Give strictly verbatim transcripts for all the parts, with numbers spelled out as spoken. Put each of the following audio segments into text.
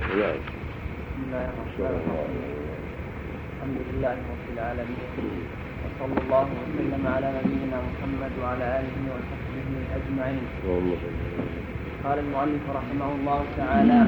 بسم الله الرحمن الرحيم. الحمد لله رب العالمين، وصلى الله وسلم على نبينا محمد وعلى آله وصحبه أجمعين. قال المؤلف رحمه الله تعالى: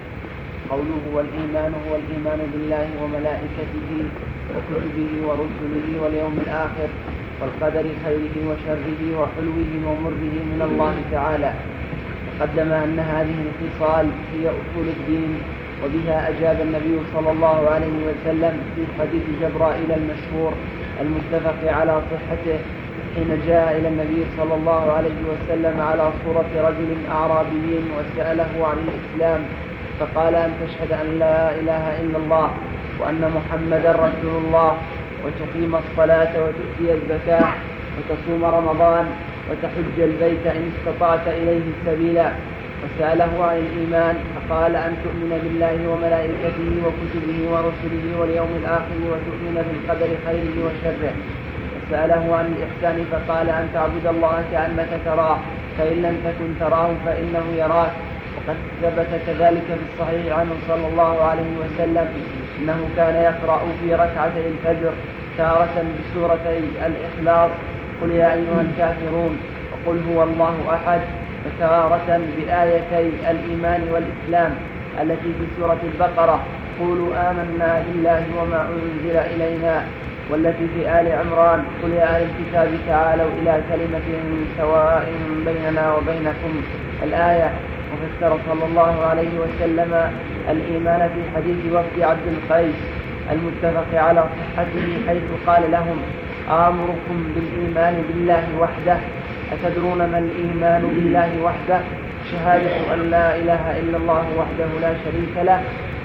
قوله والإيمان هو الإيمان بالله وملائكته وكتبه ورسله واليوم الآخر والقدر خيره وشره وحلوه ومره من الله تعالى. تقدم أن هذه الخصال هي أصول الدين، وبها أجاب النبي صلى الله عليه وسلم في حديث جبرائيل المشهور المتفق على صحته، حين جاء إلى النبي صلى الله عليه وسلم على صورة رجل أعرابي وسأله عن الإسلام، فقال: أن تشهد أن لا إله إلا الله وأن محمدا رسول الله، وتقيم الصلاة وتؤتي الزكاة وتصوم رمضان وتحج البيت إن استطعت إليه سبيلا. وسأله عن الإيمان فقال: أن تؤمن بالله وملائكته وكتبه ورسله واليوم الآخر وتؤمن بالقدر خيره وشره. وسأله عن الإحسان فقال: أن تعبد الله كأنك تراه فإن لم تكن تراه فإنه يراك. وقد ثبت كذلك في الصحيح عنه صلى الله عليه وسلم أنه كان يقرأ في ركعتي الفجر تارة بسورتي الإخلاص: قل يا أيها الكافرون وقل هو الله أحد، وتارة بآيتي الإيمان والإسلام التي في سورة البقرة: قولوا آمنا بالله وما أنزل إلينا، والتي في آل عمران: قل يا أهل الكتاب تعالوا إلى كلمة سواء بيننا وبينكم الآية. وفسر صلى الله عليه وسلم الإيمان في حديث وفد عبد القيس المتفق على صحته، حيث قال لهم: آمركم بالإيمان بالله وحده. أتدرون ما الإيمان بالله وحده؟ شهادة أن لا إله إلا الله وحده لا شريك له،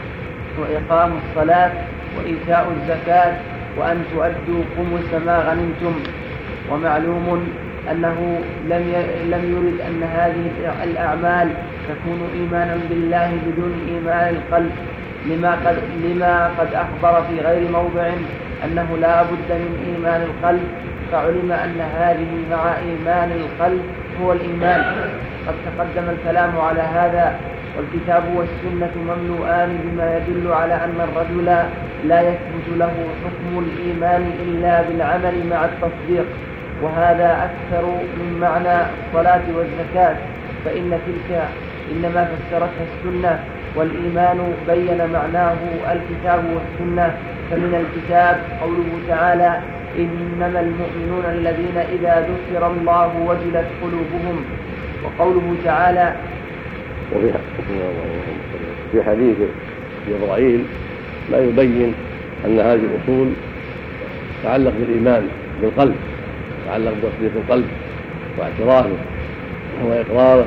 وإقام الصلاة وإيتاء الزكاة وأن تؤدوا خمس ما غنمتم. ومعلوم أنه لم يرد أن هذه الأعمال تكون إيمانا بالله بدون إيمان القلب، لما قد, لما قد أخبر في غير موضع أنه لا بد من إيمان القلب، فعلم أن هذه مع إيمان القلب هو الإيمان. قد تقدم الكلام على هذا، والكتاب والسنة مملوءان بما يدل على أن الرجل لا يثبت له حكم الإيمان إلا بالعمل مع التصديق، وهذا أكثر من معنى الصلاة والزكاة، فإن تلك إنما فسرتها السنة، والإيمان بين معناه الكتاب والسنة. فمن الكتاب قوله تعالى: إنما المؤمنون الذين إذا ذكر الله وجلت قلوبهم. وقوله تعالى: في حديث جبرائيل ما يبين أن هذه الأصول تعلق بالإيمان بالقلب، تعلق بتصديق القلب واعترافه وإقراره،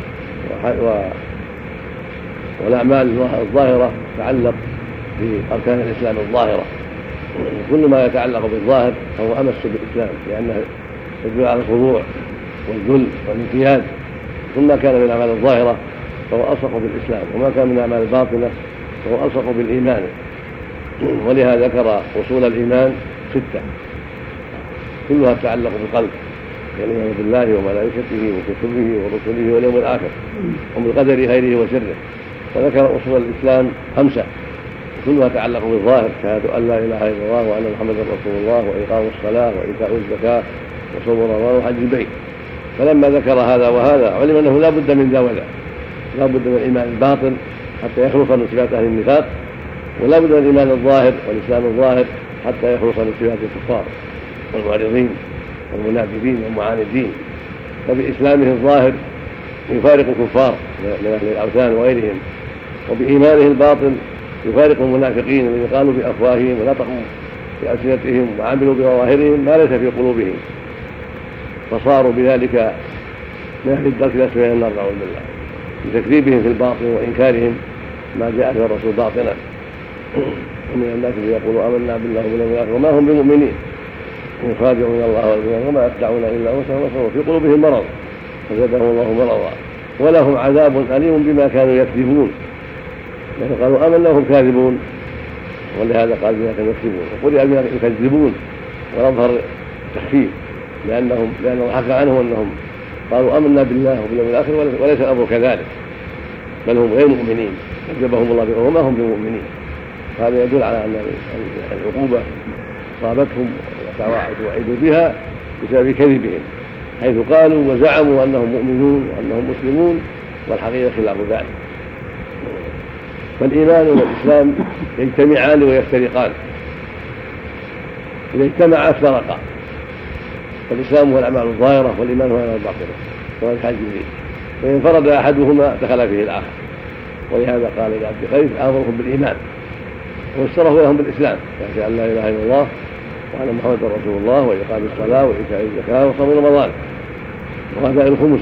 والأعمال الظاهرة تعلق بأركان الإسلام الظاهرة. كل ما يتعلق بالظاهر فهو أمس بالإسلام، لأنه يدل على الخضوع والذل والانقياد. كل ما كان من الأعمال الظاهرة فهو ألصق بالإسلام، وما كان من الأعمال الباطنة فهو ألصق بالإيمان. ولهذا ذكر أصول الإيمان ستة كلها تتعلق بالقلب، يعني الإيمان بالله وملائكته وكتبه ورسله واليوم الآخر وبالقدر خيره وشره. وذكر أصول الإسلام خمسة كلها تتعلق بالظاهر: شهادة أن لا إله إلا الله وأن محمدا رسول الله، وإقام الصلاة وإيتاء الزكاة وصوم رمضان وحج البيت. فلما ذكر هذا وهذا علم أنه لا بد من ذا وذا، لا بد من الإيمان الباطن حتى يخلص من صفات أهل النفاق، ولا بد من الإيمان الظاهر والإسلام الظاهر حتى يخلص من صفات الكفار والمعرضين والمنافقين والمعاندين. فبإسلامه الظاهر يفارق الكفار من أهل الأوثان وغيرهم، وبإيمانه الباطن يفارق المنافقين الذين قالوا بأفواههم ونطقوا بألسنتهم وعملوا بظواهرهم ما ليس في قلوبهم، فصاروا بذلك من أهل الدرك الأسفل من النار نعوذ بالله، بتكذيبهم في الباطن وإنكارهم ما جاء به الرسول باطنا. ومن الناس يقولوا آمنا بالله واليوم الآخر وما هم بمؤمنين يخادعون الله والمؤمنين وما يخدعون إلا أنفسهم في قلوبهم مرض فزادهم الله مرضا ولهم عذاب أليم بما كانوا يكذبون. يعني قالوا آمنا وهم كاذبون، ولهذا قال بما كانوا يكذبون، وقل بما يكذبون ويظهر التخفيف لأنهم لأنه حكى عنهم أنهم قالوا آمنا بالله وباليوم الآخر وليس الأمر كذلك، بل هم غير مؤمنين كذبهم الله بهم وما هم بمؤمنين. هذا يدل على أن العقوبة صابتهم وعيدوا بها بسبب كذبهم، حيث قالوا وزعموا أنهم مؤمنون وأنهم مسلمون والحقيقة خلاف ذلك. فالإيمان والإسلام يجتمعان ويفترقان، إذا اجتمعا افترقا، فالإسلام هو الأعمال الظاهرة والإيمان هو الأعمال الباطنة كما في حديث جبريل، فإن انفرد أحدهما دخل فيه الآخر. ولهذا قال لعبد قيس آمركم بالإيمان واشتركوا لهم بالإسلام، يعني أن لا إله إلا الله وأن محمدا رسول الله وإقام الصلاة وإيتاء الزكاة وصوم رمضان وأداء الخمس.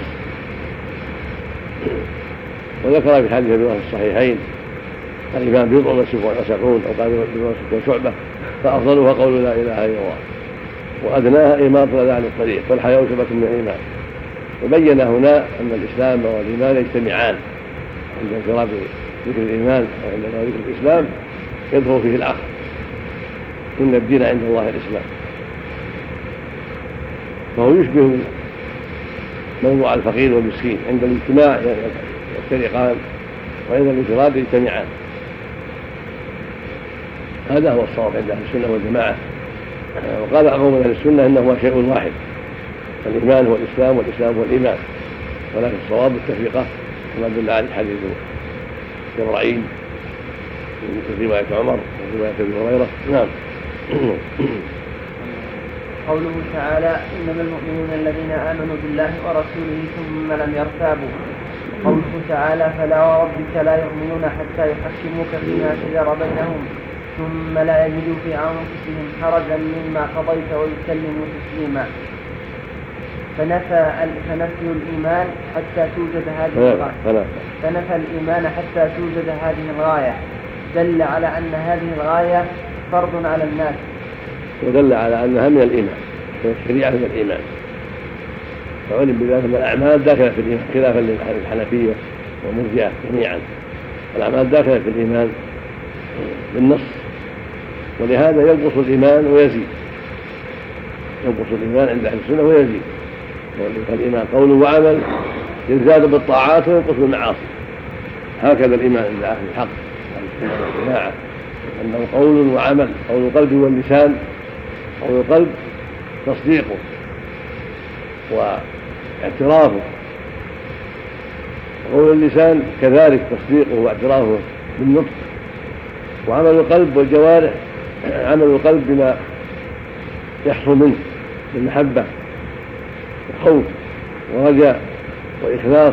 وذكر في حديث ابي في الصحيحين الإيمان بضع وسبعون أو قال بضع وستون شعبة، فأفضلها قول لا إله إلا الله وأدناها إماطة الأذى عن الطريق والحياء شعبة من الإيمان. وبين هنا أن الإسلام والإيمان يجتمعان، عند انفراد ذكر الإيمان وعند ذكر الإسلام يدخل فيه الآخر. إن الدين عند الله الإسلام، فهو يشبه موضوع الفقير والمسكين، عند الاجتماع يفترقان وعند الانفراد يجتمعان. هذا هو الصواب عند أهل السنة والجماعة. وقال قوم أهل السنة إنه شيء واحد، الإيمان هو الإسلام والإسلام هو الإيمان، ولكن الصواب التفرقة كما دل عليه حديث جبرائيل في رواية عمر وفي رواية أبي هريرة. نعم. قوله تعالى إنما المؤمنون الذين آمنوا بالله ورسوله ثم لم يرتابوا. قوله تعالى فلا وربك لا يؤمنون حتى يحكموك فيما شجر بينهم ثم لا يجدوا في أنفسهم حرجا مما قضيت ويسلموا تسليما. فنفى فنفي الإيمان حتى توجد هذه الغاية فنفى الإيمان حتى توجد هذه الغاية دل على أن هذه الغاية فرض على الناس، ودل على أنها من الإيمان، الشريعة من الإيمان، فعلم بذلك أن الأعمال داخلة في الإيمان خلافا للحنفية والمرجئة جميعا. الأعمال داخلة في الإيمان بالنص، ولهذا ينقص الإيمان ويزيد، ينقص الإيمان عند أهل السنة ويزيد. فالإيمان قول وعمل يزداد بالطاعات وينقص بالمعاصي، هكذا الإيمان عند أهل الحق أهل السنة والجماعة، أنه قول وعمل، قول القلب واللسان. قول القلب تصديقه واعترافه، وقول اللسان كذلك تصديقه واعترافه بالنطق. وعمل القلب والجوارح عمل القلب بما يحصل منه من محبة وخوف ورجاء وإخلاص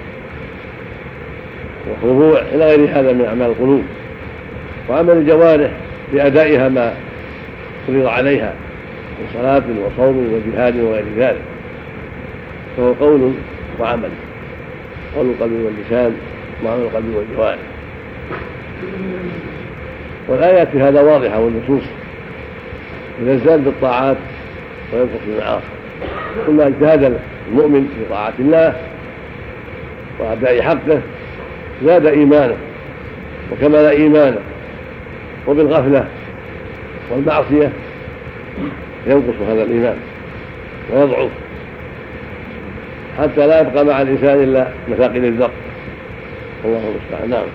وخضوع إلى غير هذا من أعمال القلوب. وعمل الجوارح بأدائها ما فرض عليها من صلاة وصوم وجهاد وغير ذلك، فهو قول وعمل، قول القلب واللسان وعمل القلب والجوارح. والآيات في هذا واضحة والنصوص، يزداد بالطاعات وينقص بالمعاصي. كلما اجتهد المؤمن في طاعة الله وأداء حقه زاد إيمانه وكمل إيمانه، وبالغفلة والمعصية ينقص هذا الإيمان ويضعف حتى لا يبقى مع الإنسان إلا مثاقل الذر. الله المستعان. نعم.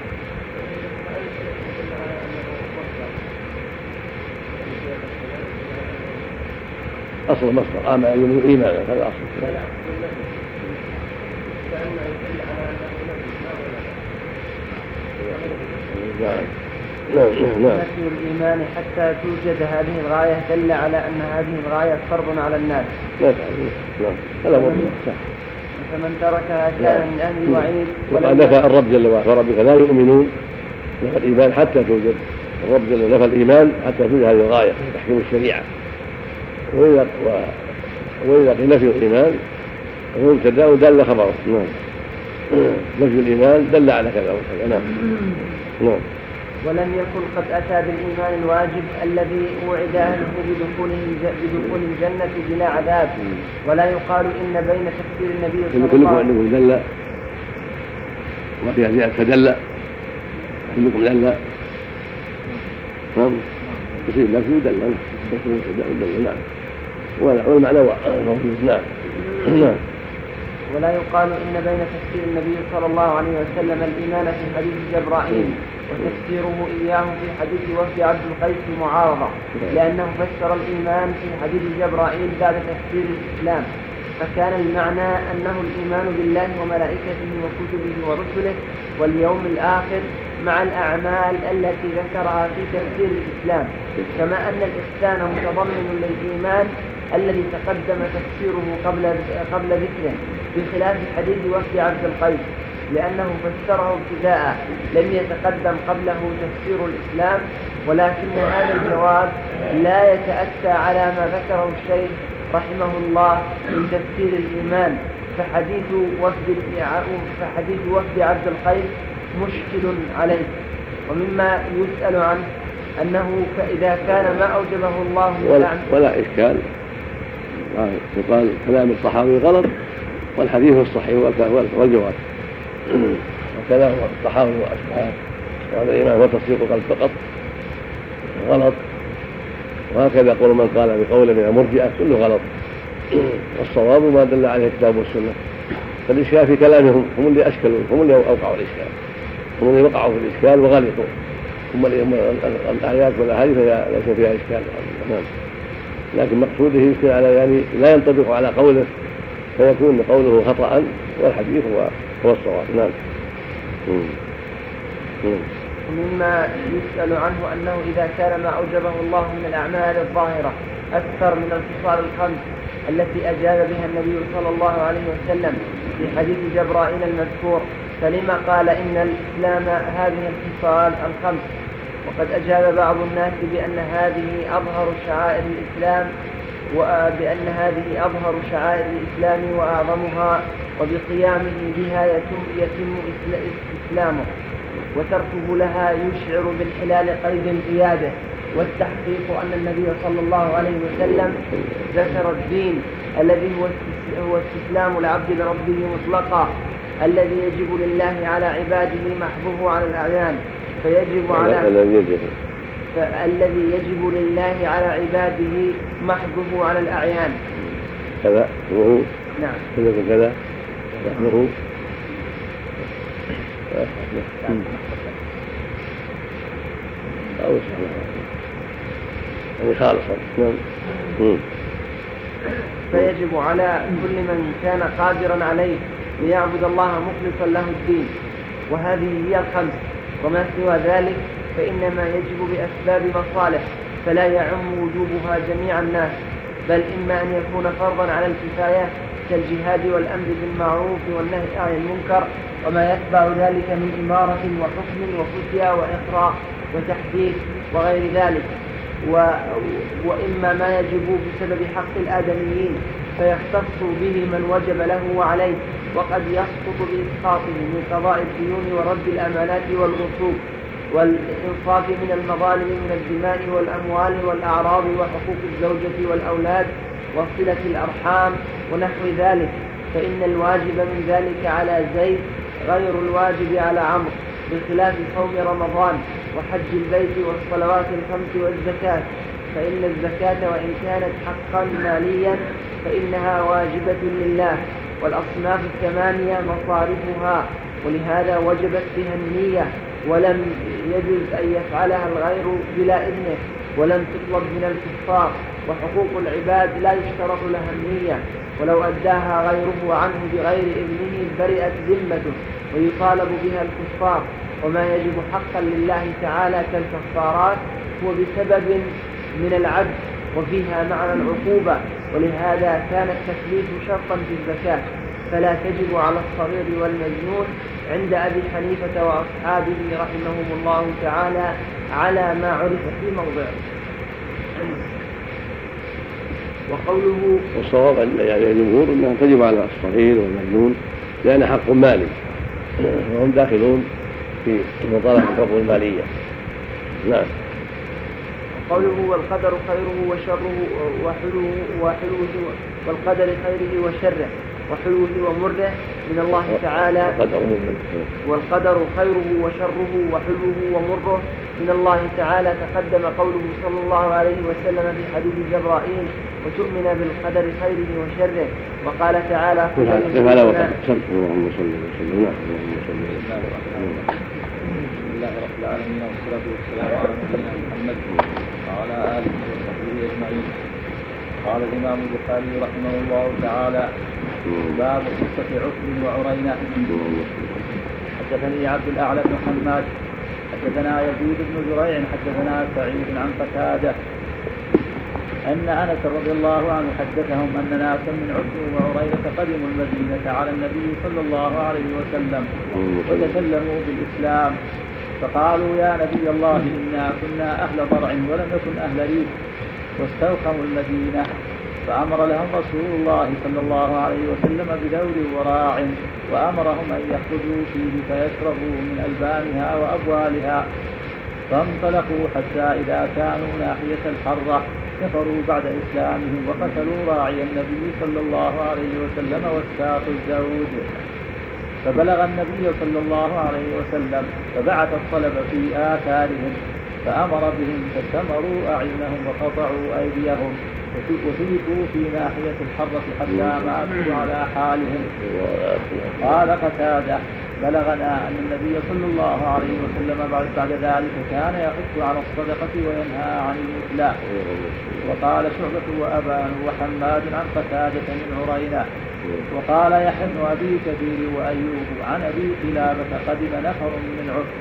أصل مصدر آمن يؤمن إيمانا، هذا أصل. نعم نعم نعم. نفي الإيمان حتى توجد هذه الغاية دل على أن هذه الغاية فرض على الناس. نعم نعم. هذا هو صح. فمن تركها كان من أهل الوعيد. وقد نفى الرب جل وعلا فربك لا يؤمنون، نفى الإيمان حتى توجد، الرب جل نفى الإيمان حتى توجد هذه الغاية تحكيم الشريعة. وإذا وإذا قيل نفي الإيمان هو مبتدأ ودل خبره. نعم. نفي الإيمان دل على كذا وكذا. نعم. نعم. ولم يكن قد أتى بالإيمان الواجب الذي وعد أهله بدخول الجنة بلا عذاب، ولا يقال إن بين تكفير النبي صلى الله عليه وسلم كلكم دل وما فيها زيادة فدل، كلكم دل. نعم. يصير لكن دل دل. نعم. والمعنى موجود. نعم. نعم. ولا يقال إن بين تفسير النبي صلى الله عليه وسلم الإيمان في حديث جبرائيل وتفسيره إياه في حديث وفد عبد القيس معارضة، لأنه فسر الإيمان في حديث جبرائيل بعد تفسير الإسلام، فكان المعنى أنه الإيمان بالله وملائكته وكتبه ورسله واليوم الآخر مع الأعمال التي ذكرها في تفسير الإسلام، كما أن الإحسان متضمن للإيمان الذي تقدم تفسيره قبل قبل ذكره، بخلاف حديث وفد عبد القيس لأنه فسره ابتداء لم يتقدم قبله تفسير الإسلام. ولكن هذا الجواب لا يتأتى على ما ذكره الشيخ رحمه الله من تفسير الإيمان، فحديث وفد فحديث وفد عبد القيس مشكل عليه. ومما يسأل عنه أنه فإذا كان ما أوجبه الله ولا, ولا إشكال، يقال كلام الصحابي غلط والحديث الصحيح والجواب، وكلام الصحابي وأصحابه وهذا الإيمان هو تصديق القلب فقط غلط، وهكذا يقول من قال بقول من المرجئة كله غلط، والصواب ما دل عليه الكتاب والسنة. فالإشكال في كلامهم، هم اللي أشكلوا، هم اللي أوقعوا الإشكال، هم اللي وقعوا في الإشكال وغلطوا، هم الآيات والأحاديث ليس فيها إشكال. نعم. لكن مقصوده يمكن على يعني لا ينطبق على قوله، فيكون قوله خطأ والحديث هو هو الصواب. نعم. ومما يسأل عنه أنه إذا كان ما أوجبه الله من الأعمال الظاهرة أكثر من الخصال الخمس التي أجاب بها النبي صلى الله عليه وسلم في حديث جبرائيل المذكور، فلما قال إن الإسلام هذه الخصال الخمس؟ وقد أجاب بعض الناس بأن هذه أظهر شعائر الإسلام وبأن هذه أظهر شعائر الإسلام وأعظمها، وبقيامه بها يتم, يتم إسلامه، وتركه لها يشعر بالحلال قيد زيادة. والتحقيق أن النبي صلى الله عليه وسلم ذكر الدين الذي هو استسلام العبد لربه مطلقا، الذي يجب لله على عباده محضه على الأعيان، فيجب على فالذي يجب لله على عباده محضه على الأعيان كذا وهو نعم كذا كذا وهو أو يعني خالصا. نعم. فيجب على كل من كان قادرا عليه ليعبد الله مخلصا له الدين، وهذه هي الخمس، وما سوى ذلك فإنما يجب بأسباب مصالح، فلا يعم وجوبها جميع الناس، بل إما أن يكون فرضا على الكفاية كالجهاد والأمر بالمعروف والنهي عن المنكر وما يتبع ذلك من إمارة وحكم وفتيا وإقراء وتحديث وغير ذلك، و... وإما ما يجب بسبب حق الآدميين فيختص به من وجب له وعليه، وقد يسقط بإسقاطه من قضاء الديون ورد الأمانات والغصوب والإنصاف من المظالم من الدماء والأموال والأعراض وحقوق الزوجة والأولاد وصلة الأرحام ونحو ذلك، فإن الواجب من ذلك على زيد غير الواجب على عمرو، بخلاف صوم رمضان وحج البيت والصلوات الخمس والزكاة، فإن الزكاة وإن كانت حقا ماليا فإنها واجبة لله، والأصناف الثمانية مصارفها، ولهذا وجبت بها النية، ولم يجوز أن يفعلها الغير بلا إذنه، ولم تطلب من الكفار، وحقوق العباد لا يشترط لها النية، ولو أداها غيره عنه بغير إذنه برئت ذمته ويطالب بها الكفار. وما يجب حقا لله تعالى كالكفارات هو بسبب من العبد وفيها معنى العقوبة، ولهذا كان التكليف شرطا في الزكاة، فلا تجب على الصغير والمجنون عند أبي حنيفة وأصحابه رحمهم الله تعالى على ما عرف في موضعه. وقوله والصواب يعني الجمهور أنها تجب على الصغير والمجنون لأن حق مالي وهم داخلون في مطالب الحقوق المالية. نعم. قوله والقدر خيره وشره وحلوه وحلوه والقدر خيره وشره وحلوه ومره من الله تعالى، والقدر خيره وشره وحلوه ومره من الله تعالى تقدم قوله صلى الله عليه وسلم في حديث جبرائيل: وتؤمن بالقدر خيره وشره. وقال تعالى: كيف على وقت السبت. اللهم صل وسلم. بسم الله رب العالمين، والصلاة والسلام على نبينا محمد وعلى آله وصحبه أجمعين. قال الإمام البخاري رحمه الله تعالى: باب قصة عقل وعرينة. حدثني عبد الأعلى بن حماد حدثنا يزيد بن زريع حدثنا سعيد عن قتادة أن أنس رضي الله عنه حدثهم أن ناسا من عقل وعرينة قدموا المدينة على النبي صلى الله عليه وسلم وتكلموا بالإسلام، فقالوا: يا نبي الله، إنا كنا أهل ضرع ولم نكن أهل ريف، واستوخموا المدينة، فأمر لهم رسول الله صلى الله عليه وسلم بدور وراع، وأمرهم أن يخرجوا فيه فيشربوا من ألبانها وأبوالها. فانطلقوا حتى إذا كانوا ناحية الحرة كفروا بعد إسلامهم وقتلوا راعي النبي صلى الله عليه وسلم والساق الزوج. فبلغ النبي صلى الله عليه وسلم فبعث الطلب في آثارهم، فأمر بهم فاستمروا أعينهم وقطعوا أيديهم وتركوا في ناحية الحرة حتى ماتوا على حالهم. قال قتادة: بلغنا أن النبي صلى الله عليه وسلم بعد ذلك كان يحث على الصدقة وينهى عن المثلى. وقال شعبة وأبان وحماد عن قتادة من عرينة. وقال يحيى بن أبي كثير وأيوب عن أبي قلابة قدم نفر من عقل.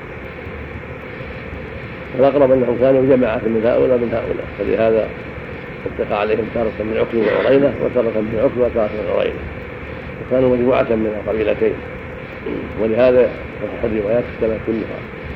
الأقرب أنهم كانوا جماعة من هؤلاء من هؤلاء، فلهذا اتقى عليهم تارة من عقل وعرينة وتارة من عقل وتارة من عرينة، وكانوا مجموعة من القبيلتين، ولهذا تصح الروايات الثلاث كلها.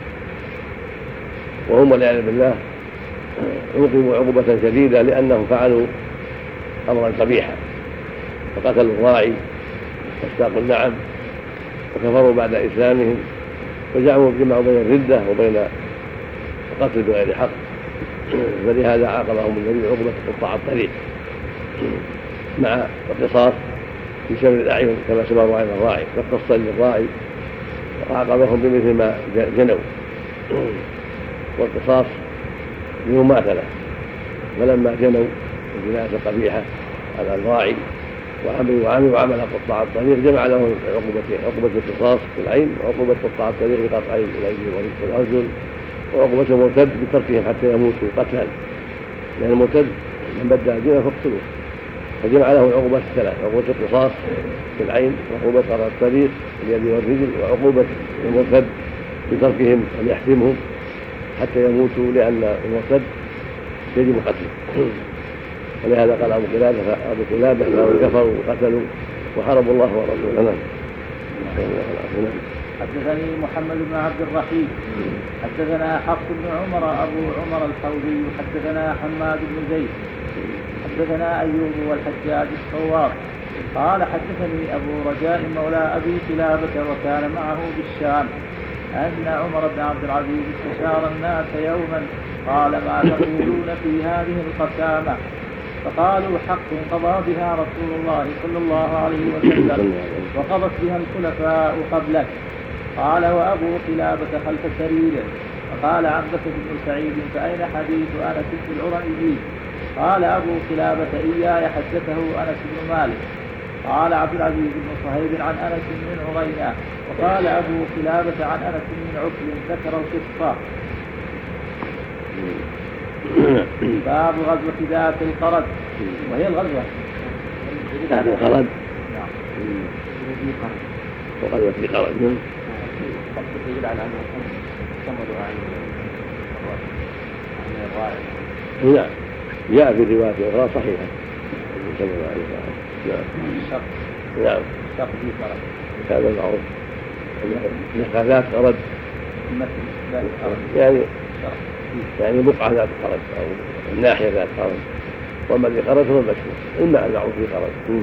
وهم والعياذ بالله عوقبوا عقوبة شديدة لأنهم فعلوا أمرا قبيحا، فقتلوا الراعي واستاقوا النعم وكفروا بعد إسلامهم، وجعلوا جمعوا بين الردة وبين القتل بغير حق، فلهذا عاقبهم النبي عقوبة قطاع الطريق مع القصاص في سبيل الأعين كما سبق عن الراعي، فاقتص للراعي وعاقبهم بمثل ما جنوا، والقصاص بمماثلة. فلما جنوا الجناية القبيحة على الراعي وعملوا وعملوا عمل قطاع الطريق جمع لهم عقوبتين: عقوبة القصاص في العين، وعقوبة قطاع الطريق بقطع الأيدي والأرجل، وعقوبة المرتد بتركهم حتى يموتوا قتلا، لأن المرتد من بدأ دينه فاقتلوه. فجمع له العقوبات الثلاث: عقوبة القصاص في العين، وعقوبة قطع الطريق اليد والرجل، وعقوبة المرتد بتركهم أن يحتمهم حتى يموتوا، لأن المرتد يجب قتله. ولهذا قال أبو قلابة أبو قلابة أنهم كفروا وقتلوا وحاربوا الله ورسوله. حدثني محمد بن عبد الرحيم حدثنا حفص بن عمر أبو عمر الحوضي حدثنا حماد بن زيد حدثنا أيوب والحجاج الصواب قال حدثني أبو رجاء مولى أبي قلابة وكان معه بالشام أن عمر بن عبد العزيز استشار الناس يوما قال: ما تقولون في هذه القسامة؟ فقالوا: حق قضى بها رسول الله صلى الله عليه وسلم وقضت بها الخلفاء قبلك. قال: وأبو قلابة خلف سريره. فقال عبدة بن سعيد: فأين حديث أنس بن العريني؟ قال أبو قلابة: إياي حدثه أنس بن مالك. قال عبد العزيز بن صهيب عن أنس من عرينة. وقال أبو قلابة عن أنس من عقل ذكر القصة. باب غزوة ذات القرد، وهي الغزوة ذات القرد وغزوة ذي قرد يدل على أنه صمدوا عن الراعي. نعم، جاء في رواية أخرى صحيحة صمدوا عن الراعي. نعم الشق نعم الشق ذي قرد هذا المعروف. ذات قرد يعني يعني بقعة ذات قرد أو الناحية ذات قرد، وما ذي قرد هو المشهور، الماء المعروف ذي قرد.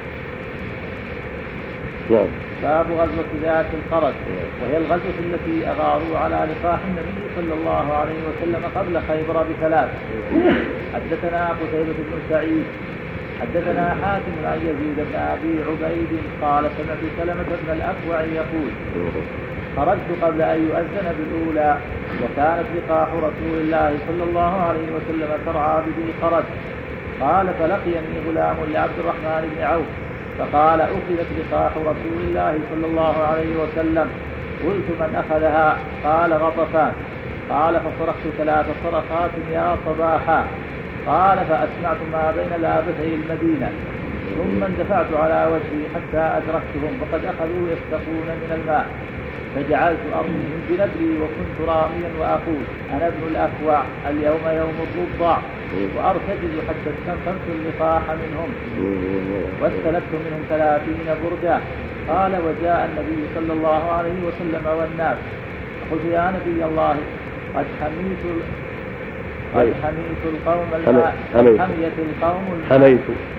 نعم. باب غزوة ذات القرد، وهي الغزوة التي أغاروا على لقاح النبي صلى الله عليه وسلم قبل خيبر بثلاث. حدثنا قتيبة بن سعيد حدثنا حاتم عن يزيد بن أبي عبيد قال سمعت سلمة بن الأكوع يقول خرجت قبل أن يؤذن بالأولى وكانت لقاح رسول الله صلى الله عليه وسلم ترعى بذي خرج. قال فلقيني غلام لعبد الرحمن بن عوف فقال أخذت لقاح رسول الله صلى الله عليه وسلم. قلت من أخذها؟ قال غطفان. قال فصرخت ثلاث صرخات يا صباحا. قال فأسمعت ما بين لابتي المدينة ثم اندفعت على وجهي حتى أدركتهم فقد أخذوا يستقون من الماء فجعلت أرميهم بنبري وكنت راميا وأقول أنا ابن الأكوع اليوم يوم الضبع وأرتجز حتى استنفذت اللقاح منهم واستلبت منهم ثلاثين بردة. قال وجاء النبي صلى الله عليه وسلم والناس فقلت يا نبي الله قد حميت قد حميت القوم الماء حميت القوم حميت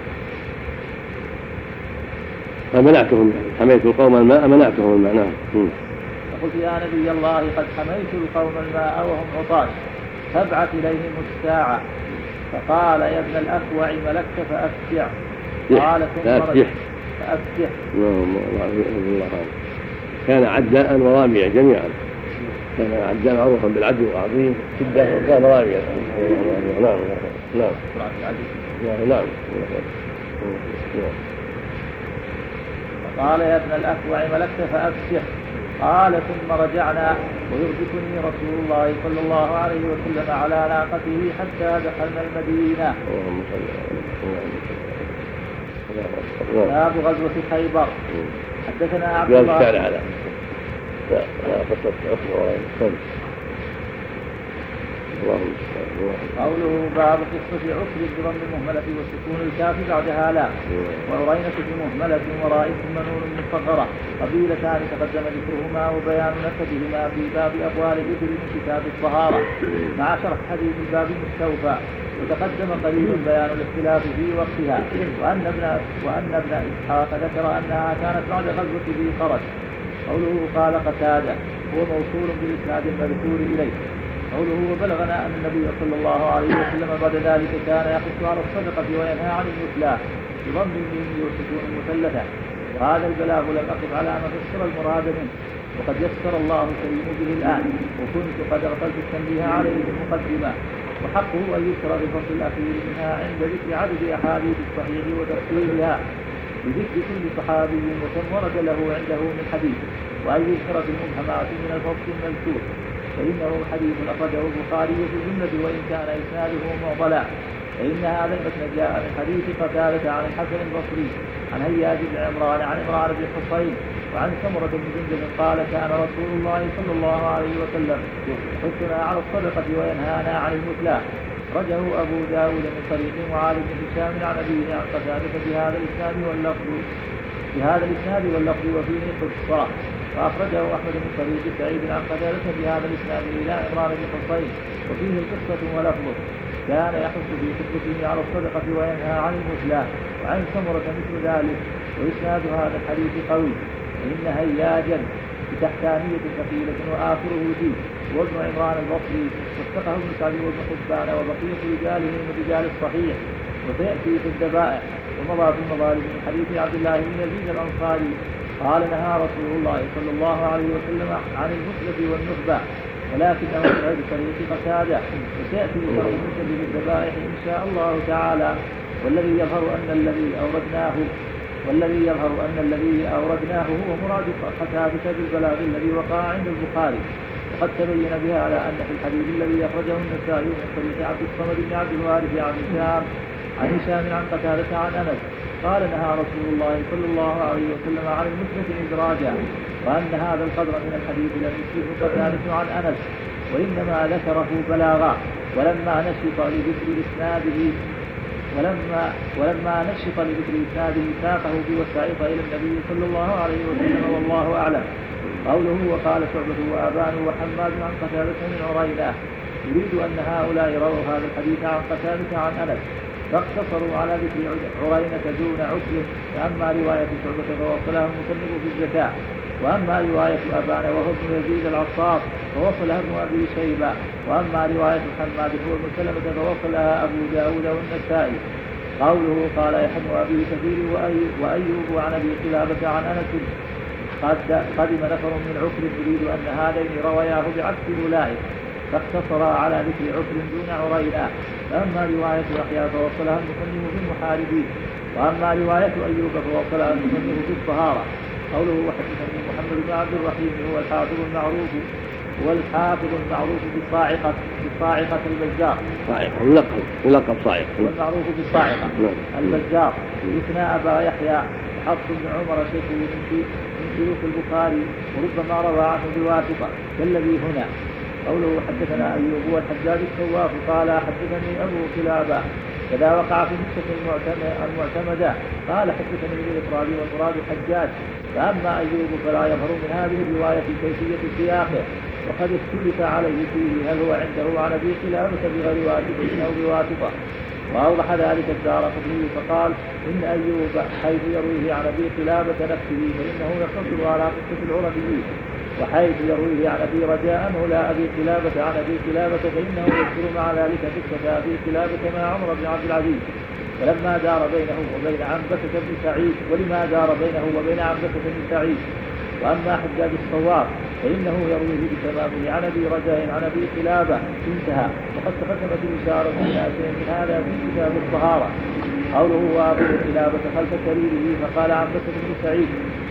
فمنعتهم حميت القوم الماء منعتهم الماء. نعم. فقلت يا نبي الله قد حميت القوم الماء وهم عطاش فابعث إليهم الساعة. فقال يا ابن الأكوع ملكت فأفجع. قال ثم رجع فأفجع. كان عداء وراميا جميعا. كان عداء معروفا بالعدو العظيم جدا وكان راميا. نعم نعم نعم. قال يا ابن الأكوع ملكت فأفجع. قال ثم رجعنا ويربطني رسول الله صلى الله عليه وسلم على ناقته حتى دخلنا المدينة. باب غزوة خيبر. حدثنا عبد الله على قوله باب قصة عكر بضم المهملة وسكون الكاف بعدها لا وعرينة بمهملة وراء ثم نون مصغرة قبيلتان تقدم ذكرهما وبيان نسبهما في باب أبوال الإبل من كتاب الطهارة مع شرح حديث الباب المستوفى. وتقدم قريبا بيان الاختلاف في وقتها وأن ابن وأن ابن إسحاق ذكر أنها كانت بعد غزوة ذي خرج. قوله قال قتادة هو موصول بالإسناد المذكور إليه. قوله وبلغنا أن النبي صلى الله عليه وسلم بعد ذلك كان يحث على الصدقة وينهى عن المثلاة بضم الميم وسكون المثلثة. وهذا البلاغ لم أقف على ما فسر المراد منه وقد يسر الله سليم به الآن وكنت قد أغفلت التنبيه عليه في المقدمة. وحقه أن يذكر في الفصل الأخير منها عند ذكر عدد أحاديث الصحيح وتفسيرها بذكر كل صحابي وكم ورد له عنده من حديث وأن يذكر في المبهمات من الفصل المذكور فإنه حديث أخرجه البخاري في الجملة وإن كان إسناده معضلا. فإن هذا المتن جاء من حديث قتادة عن الحسن البصري عن هياج بن عمران عن عمران بن حصين وعن سمرة بن جندب قال كان رسول الله صلى الله عليه وسلم يحثنا على الصدقة وينهانا عن المثلى. رجه أبو داود من طريق معاذ بن هشام عن أبيه عن قتادة بهذا الإسناد واللفظ بهذا الإسناد واللفظ وفيه قصة. وأخرجه أحمد من طريق سعيد عن قتادة بهذا الإسناد إلى عمران بن حصين وفيه قصة ولفظه كان يحث في خطبته على الصدقة وينهى عن المثلى. وعن سمرة مثل ذلك وإسناد هذا الحديث قوي. فإن هياجا بتحتانية ثقيلة وآخره دي وابن عمران البصري واتقه ابن سعد وابن حبان وبقية رجاله من رجال الصحيح. وسيأتي في الذبائح ومضى في المظالم من حديث عبد الله بن يزيد الأنصاري قال نهى رسول الله صلى الله عليه وسلم عن المثلة والنخبة ولكنه غير طريق قتادة. وسيأتي شرح مثل الذبائح إن شاء الله تعالى. والذي يظهر أن الذي أوردناه والذي يظهر أن الذي أوردناه هو مراد قتادة بالبلاغ الذي وقع عند البخاري. وقد تبين بهذا أن في الحديث الذي أخرجه النسائي من طريق عبد الصمد بن عبد الوارث عن هشام عن هشام عن قتادة عن أنس قال نهى رسول الله صلى الله عليه وسلم عن المثلة إدراجا. وأن هذا القدر من الحديث لم يسلمه قتادة عن أنس وإنما ذكره بلاغا ولما نشط لذكر إسناده ولما ولما نشط لذكر إسناده ساقه بوسائط إلى النبي صلى الله عليه وسلم والله أعلم. قوله وقال شعبة وأبان وحماد عن قتادة من عرينة يريد أن هؤلاء رووا هذا الحديث عن قتادة عن أنس فاقتصروا على ذكر عرينة دون عكر. فأما رواية شعبة فوصلها المصنف في الزكاة وأما رواية أبان وهو ابن يزيد العصار فوصلها ابن أبي شيبة وأما رواية محمد هو ابن سلمة فوصلها أبو داود والنسائي. قوله قال يحيى وأبي كثير وأيوب عن أبي قلابة عن أنس قدم نفر من عكر يريد أن هذين رواياه بعكس أولئك فاقتصر على ذكر عكر دون عرينا. فأما رواية يحيى فوصلها المصنف بالمحاربين، وأما رواية أيوب فوصلها المصنف بالطهارة. قوله وحدثني محمد بن عبد الرحيم هو الحافظ المعروف هو الحافظ المعروف بالصاعقة بالصاعقة البزار صاعقة ملقب ملقب صاعقة والمعروف بالصاعقة البزار يثنى أبا يحيى حفص بن عمر شيخه من شيوخ البخاري وربما روى عنه بواسطة كالذي هنا. قوله حدثنا أيوب هو الحجاج السواف قال حدثني أبو كلابة كذا وقع في نسخة المعتمدة قال حدثني بالإفراد والمراد حجاج. فأما أيوب فلا يظهر من هذه الرواية كيفية سياقه وقد اختلف عليه فيه هل هو عنده عن أبي قلابة بغير واسطة أو بواسطة. وأوضح ذلك الدارقطني فقال إن أيوب حيث يرويه عن أبي قلابة نفسه فإنه يقتصر على قصة العربيين، وحيث يرويه عن أبي رجاء أنه لا أبي قلابة عن أبي قلابة فإنه يذكر مع ذلك قصة أبي قلابة مع عمر بن عبد العزيز فلما دار بينه وبين عنبسة بن سعيد ولما دار بينه وبين عنبسة بن سعيد. وأما حجاج الصواب فإنه يرويه بتمامه عن أبي رجاء عن أبي قلابة انتهى. وقد تقدمت الإشارة إلى شيء من هذا في كتاب الطهارة. قوله وأبو قلابة خلف سريره فقال عنبسة بن سعيد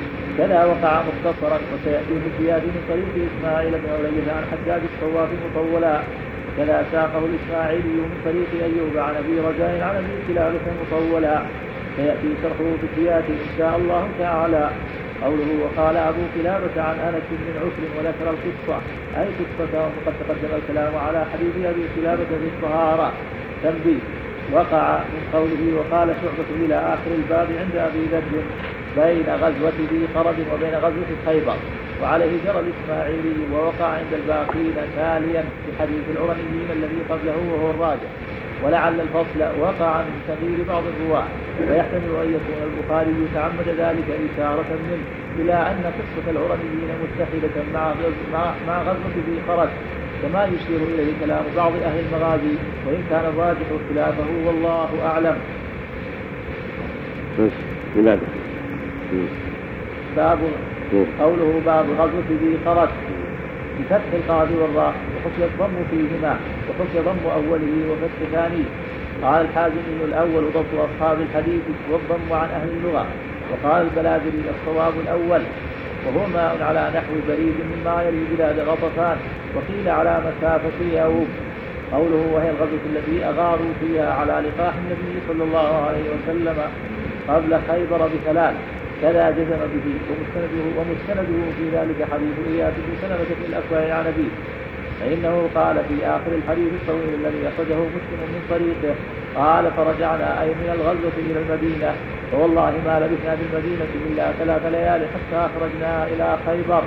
كذا وقع مختصرا وسيأتي في زياد من طريق إسماعيل بن علية عن حجاج الصواف مطولا كذا ساقه الإسماعيلي من طريق أيوب عن أبي رجاء عن أبي قلابة مطولا سيأتي شرحه في زياد إن شاء الله تعالى. قوله وقال أبو قلابة عن أنس من عكر وذكر القصة أي قصته وقد تقدم الكلام على حديث أبي قلابة في الطهارة. تنبيه وقع من قوله وقال شعبة إلى آخر الباب عند أبي ذر بين غزوة ذي قرد وبين غزوة خيبر وعليه جرى الإسماعيلي ووقع عند الباقين تاليا في حديث العرنيين الذي قبله وهو الراجع. ولعل الفصل وقع من تغيير بعض الرواة ويحتمل أن يكون البخاري تعمد ذلك إشارة منه إلى أن قصة العرنيين متحدة مع مع غزوة ذي قرد كما يشير إليه كلام بعض أهل المغازي وإن كان الراجح خلافه والله أعلم. باب قوله باب غزوة ذي قرد بفتح القاف والراء وحكي الضم فيهما وحكي ضم أوله وفتح ثانيه. قال الحازمي الأول ضبط أصحاب الحديث والضم عن أهل اللغة. وقال البلاذري الصواب الأول وهو ماء على نحو بريد مما يلي بلاد غطفان وقيل على مسافة ياوب. قوله وهي الغزوة التي أغاروا فيها على لقاح النبي صلى الله عليه وسلم قبل خيبر بثلاث كذا جزم به ومستنده, ومستنده في ذلك حديث إياس بن سلمة في الأكوع عن أبيه فإنه قال في آخر الحديث الطويل الذي أخرجه مسلم من طريقه قال فرجعنا أي من الغزوة إلى المدينة فوالله ما لبثنا بالمدينة إلا ثلاث ليال حتى أخرجنا إلى خيبر.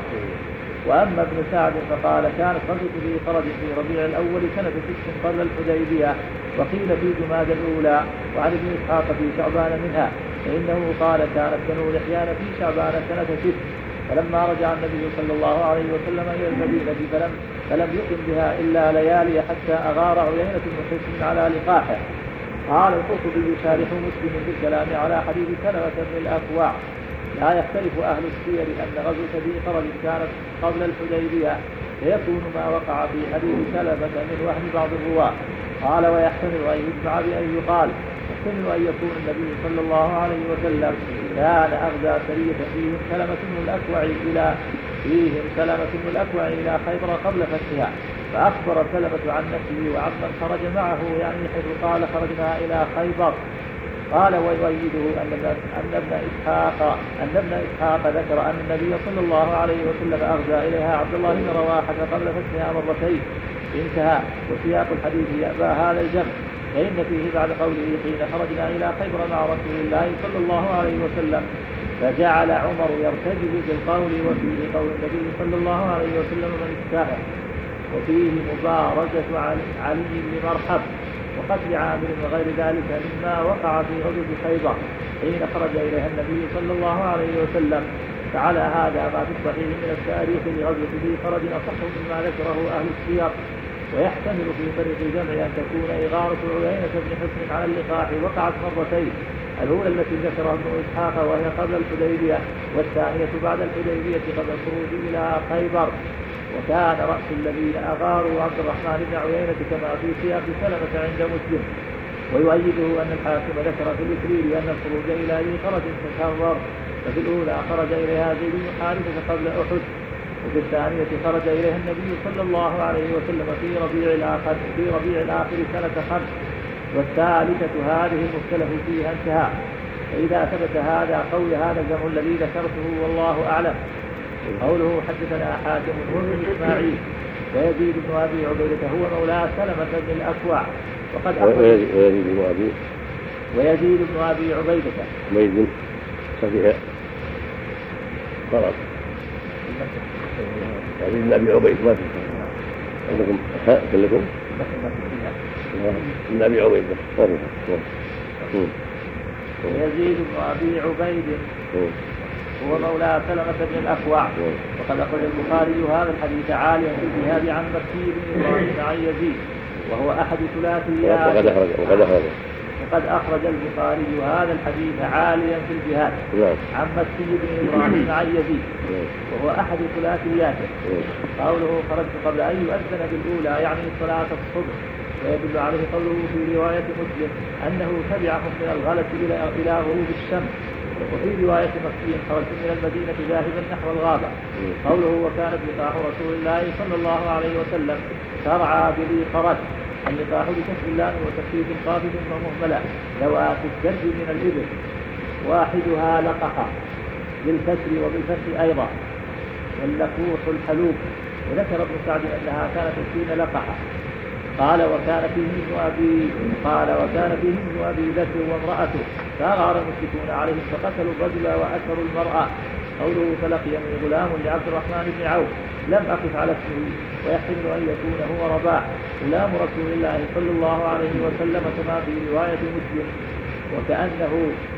وأما ابن سعد فقال كانت غزوة ذي قرد في ربيع الأول سنة ست قبل الحديبية وقيل في جماد الأولى وعن ابن إسحاق في شعبان منها فإنه قال كانت بنو لحيان في شعبان سنة ست فلما رجع النبي صلى الله عليه وسلم إلى المدينة فلم, فلم يقم بها إلا ليالي حتى أغار عيينة بن حصن على لقاحه. قال القرطبي شارح مسلم بالكلام على حديث سلمة بن الأكوع لا يختلف أهل السير أن غزوة ذي قرد كانت قبل الحديبية فيكون ما وقع في حديث سلمة من وهم بعض الرواة. قال ويحتمل أن يجمع بأن يقال يحتمل أن يكون النبي صلى الله عليه وسلم كان أغزى سرية فيهم سلمة بن الأكوع إلى فيهم سلمة بن الأكوع إلى خيبر قبل فتحها فأخبر سلمة عن نفسه وعمن خرج معه يعني حيث قال خرجنا إلى خيبر. قال ويؤيده أن أن ابن إسحاق أن ابن إسحاق ذكر أن النبي صلى الله عليه وسلم أغزى إليها عبد الله بن رواحة قبل فتحها مرتين انتهى. وسياق الحديث يأبى هذا الجمع فإن فيه بعد قوله حين خرجنا إلى خيبر مع رسول الله صلى الله عليه وسلم فجعل عمر يرتجز بالقول وفيه قول النبي صلى الله عليه وسلم من استاهل وفيه مبارزة علي لمرحب وقتل عامر وغير ذلك مما وقع في غزوة خيبر حين خرج إليها النبي صلى الله عليه وسلم. فعلى هذا ما في الصحيح من التاريخ لغزوة ذي قرد أصح مما ذكره أهل السياق ويحتمل في طريق الجمع أن تكون إغارة عيينة بن حصن على اللقاح وقعت مرتين، الأولى التي ذكرها ابن إسحاق وهي قبل الحديبية، والثانية بعد الحديبية قبل الخروج إلى خيبر. وكان رأس الذين أغاروا عبد الرحمن بن عيينة كما في سياق سلمة عند مسلم. ويؤيده أن الحاكم ذكر في الإكليل أن الخروج إلى ذي خرج تكرر، ففي الأولى خرج إليها زيد بن حارثة قبل أحد، وفي الثانية خرج إليها النبي صلى الله عليه وسلم في ربيع الآخر في ربيع الآخر سنة خمس، والثالثة هذه المختلف فيها انتهى. فإذا ثبت هذا قول هذا الجمع الذي ذكرته والله أعلم. قوله حدثنا حاتم بن إسماعيل ويزيد بن أبي عبيدة هو مولى سلمة بن الأكوع، وقد ويزيد بن أبي ويزيد بن أبي عبيدة ميزن صفيح خلاص يزيد بن أبي عبيدة ما في عندكم ها كلكم بن أبي عبيدة ما في. ويزيد بن أبي عبيدة هو مولى سلمة بن الأكوع، وقد أخرج البخاري هذا الحديث عاليا في الجهاد عن مكي بن إبراهيم عن يزيد وهو أحد ثلاثيات. وقد أخرج وقد أخرج وقد أخرج البخاري هذا الحديث عاليا في الجهاد عن مكي بن إبراهيم عن يزيد وهو أحد ثلاثياته. قوله خرجت قبل أن يؤذن بالأولى يعني صلاة الصبح، ويدل عليه قوله في رواية مسلم أنه تبعهم من الغلة إلى إلى غروب الشمس. وفي رواية مكي خرجت من المدينة ذاهبا نحو الغابة. قوله وكانت لقاح رسول الله صلى الله عليه وسلم ترعى بذي خرج، اللقاح بكسر اللام وتخفيف خافض ومهملة ذوات الدرج من الإبل، واحدها لقح بالكسر وبالفتح أيضا، واللقوح الحلوب. وذكر ابن سعد أنها كانت عشرين لقحة. قال وكان فيه ابن أبي قال وكان فيه ابن أبي بكر وامرأته، فأغار المشركون عليهم فقتلوا الرجل وأسروا المرأة. قوله فلقيني غلام لعبد الرحمن بن عوف لم أقف على اسمه، ويحتمل أن يكون هو رباح غلام رسول الله صلى الله عليه وسلم كما في رواية مسلم، وكأنه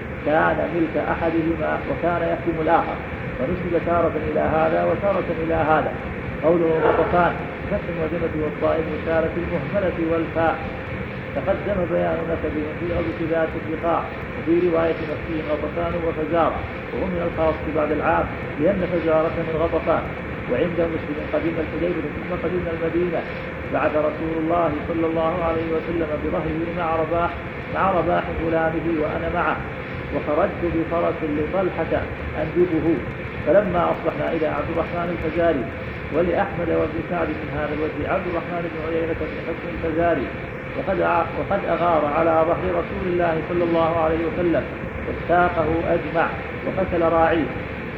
كان ملك أحدهما وكان يخدم الآخر، ونسب تارة إلى هذا وتارة إلى هذا. قوله غطفان فتح وجمة والطائف إشارة المهملة والفاء. تقدم بيان نسبهم في أرض ذات الرقاع. وفي رواية مسكين غطفان وفزارة، وهو من الخاص بعد العام لأن فزارة من غطفان. وعند مسلم قدم الحديبية ثم قدم المدينة، بعث رسول الله صلى الله عليه وسلم بظهره مع رباح مع رباح غلامه وأنا معه، وخرجت بفرس لطلحة أنجبه. فلما أصبحنا إلى عبد الرحمن الفزاري ولأحمد وابن سعد من هذا الوجه عبد الرحمن بن عيينة بن حصن الفزاري، وقد وقد أغار على ظهر رسول الله صلى الله عليه وسلم واستاقه أجمع وقتل راعيه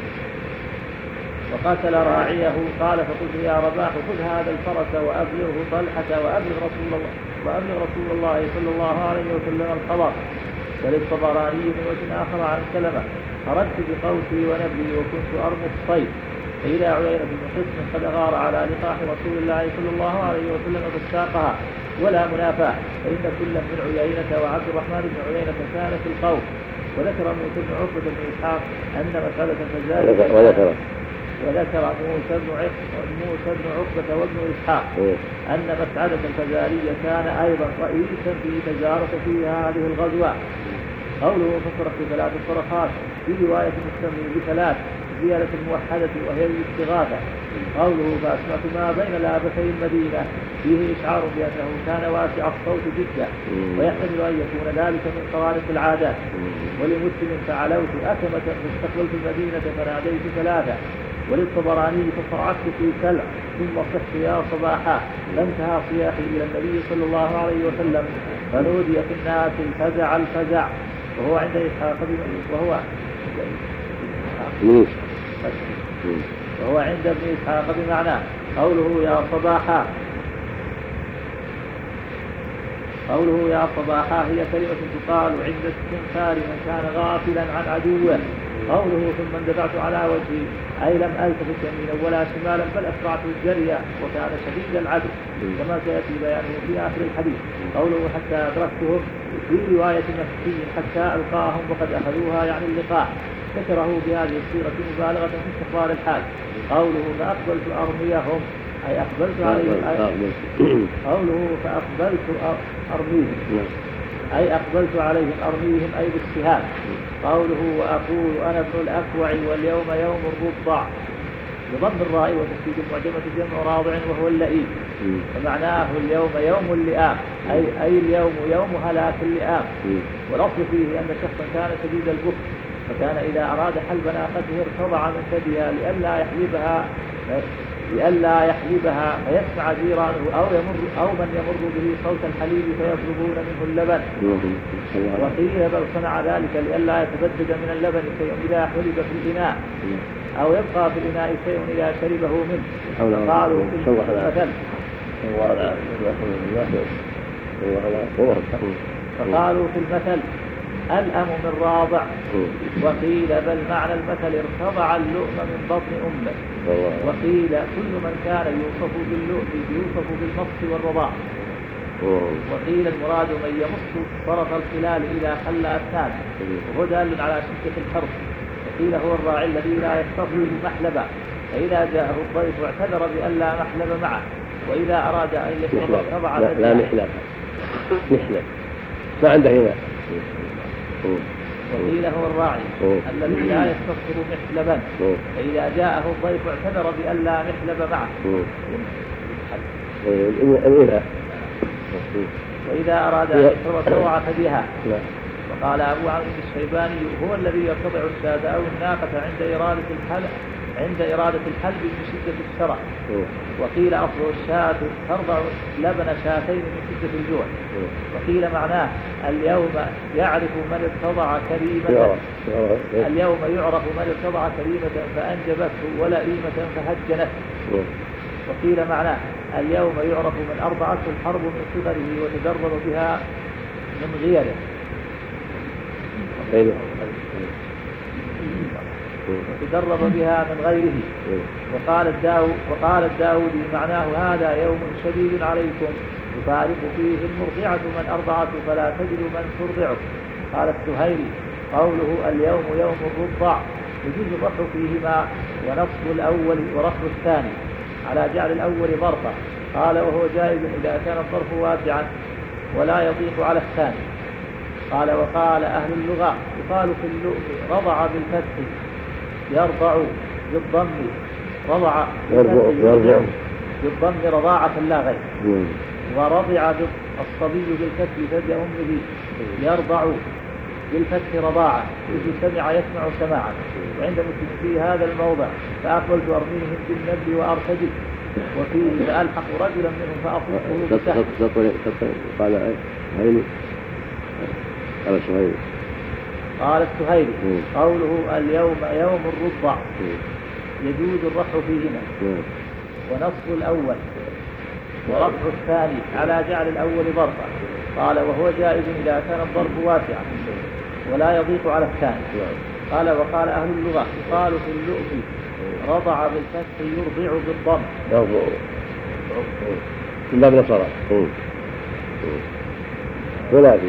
وقتل راعيه. قال فقلت يا رباح خذ هذا الفرس وأبلغه طلحة وأبلغ رسول الله وأبلغ رسول الله صلى الله عليه وسلم الخبر. وللطبراني من وجه آخر عن سلمة خرجت بقوسي ونبلي وكنت أرمي الصيد، فإذا عيينة بن حصن قد أغار على لقاح رسول الله صلى الله عليه وسلم فاستاقها ولا منافاة، فإن كل من عيينة وعبد الرحمن بن عيينة كان في القوم. وذكر موسى بن عقبة بن إسحاق أن مسألة الفزاري وذكر وذكر موسى بن موسى بن عقبة وابن إسحاق أن مسعدة الفزاري كان أيضا رئيسا في تجارة في هذه الغزوة. قوله فصرخ بثلاث صرخات، في رواية مستمر بثلاث زيادة موحدة وهي الاستغاثة. قوله فأسمعت ما بين لابتي المدينة فيه إشعار بأنه كان واسع الصوت جدا، ويحتمل أن يكون ذلك من قوارث العادات. ولمسلم فعلوت أكمة فاستقبلت المدينة فناديت ثلاثة. وللطبراني فصعدت في سلع ثم صحت يا صباحا، فانتهى صياحي إلى النبي صلى الله عليه وسلم فنودي في الناس الفزع الفزع، وهو عند إسحاق وهو وهو عند ابن إسحاق بمعنى قوله يا صباحا. قوله يا صباحا هي كلمة تقال عند استنكار من كان غافلا عن عدوه. قوله ثم اندفعت على وجهي أي لم ألتفت يمينا ولا شمالا بل أسرعت الجري وكان شديد العدو كما سيأتي بيانه في آخر الحديث. قوله حتى أدركتهم في رواية مسكي حتى ألقاهم وقد أخذوها يعني اللقاء. ذكره بهذه الصيغة مبالغة في استخبار الحال. قوله فأقبلت أرميهم أي أقبلت عليهم قوله فأقبلت أرميهم أي أقبلت عليهم أرميهم أي بالسهام. قوله وأقول أنا ابن الأكوع واليوم يوم الرضع بضم الراء وتشديد المعجمة جمع راضع وهو اللئيم، فمعناه اليوم يوم اللئام أي, أي اليوم يوم هلاك اللئام. والأصل فيه أن شخصا كان شديد البخل فكان إذا أراد حلب ناقته ارتضع من ثديها لئلا يحلبها لئلا يحلبها فيسمع جيرانه أو يمر أو من يمر به صوت الحليب فيطلبون منه اللبن. وقيل بل صنع ذلك لئلا يتبدد من اللبن شيء إذا حلب في الإناء أو يبقى في الإناء شيء إذا شربه منه. قالوا في المثل فقالوا في المثل الأم من راضع. وقيل بل معنى المثل ارتضع اللؤم من بطن أمه. وقيل كل من كان يوصف باللؤم يوصف بالمص والرضاع. وقيل المراد من يمص طرف الخلال إذا خلى أسنانه وهو دال على شدة الحرب. وقيل هو الراعي الذي لا يستطيع محلبا فإذا جاءه الضيف اعتذر بأن لا محلب معه وإذا أراد أن يشرب ارتضع. لا, لا محلب محلب ما عنده هنا. وقيل هو الراعي الذي لا يستصر محلبا فإذا جاءه الضيف اعتذر بأن لا محلب معه. وإذا أراد أن يشرب ارتضع ثديها. وقال أبو عمرو الشيباني هو الذي يرتضع الشاة أو الناقة عند إرادة الحلب عند إرادة الحلب من شدة الشرع. وقيل أصل الشاة ترضع لبن شاتين من شدة الجوع. وقيل معناه اليوم يعرف من ارتضع كريمة اليوم يعرف من ارتضع كريمة فأنجبته ولئيمة فهجنته. وقيل معناه اليوم يعرف من أرضعته الحرب من صغره وتدرب بها من غيره وتدرب بها من غيره. وقال الداود وقال الداودي معناه هذا يوم شديد عليكم يفارق فيه المرضعة من أرضعته فلا تجد من ترضعه. قال السهيلي قوله اليوم يوم الرضع يجوز الرفع فيهما ونصب الأول ورفع الثاني على جعل الأول ظرفا. قال وهو جائز إذا كان الظرف واسعا ولا يضيق على الثاني. قال وقال أهل اللغة يقال في اللؤم رضع بالفتح يرضع بالضم رضع يرضع بالضم رضاعة لا غير. ورضع الصبي بالفتح ثدي أمه يرضع بالفتح رضاعة إذ سمع يسمع سماعا. وعند مسلم في هذا الموضع فأقبلت أرميهم بالنبل وأرتجل وفيه فألحق رجلا منهم فأطلقه بسهم. قال هيني قال السهيلي قال السهيلي قوله اليوم يوم الرضع يجوز الرفع فيهما ونصب الأول ورفع الثاني على جعل الأول ظرفا. قال وهو جائز إذا كان الظرف واسعا ولا يضيق على الثاني. قال وقال أهل اللغة يقال في اللؤم رضع بالفتح يرضع بالضم يرضع من باب نصرة ثلاثي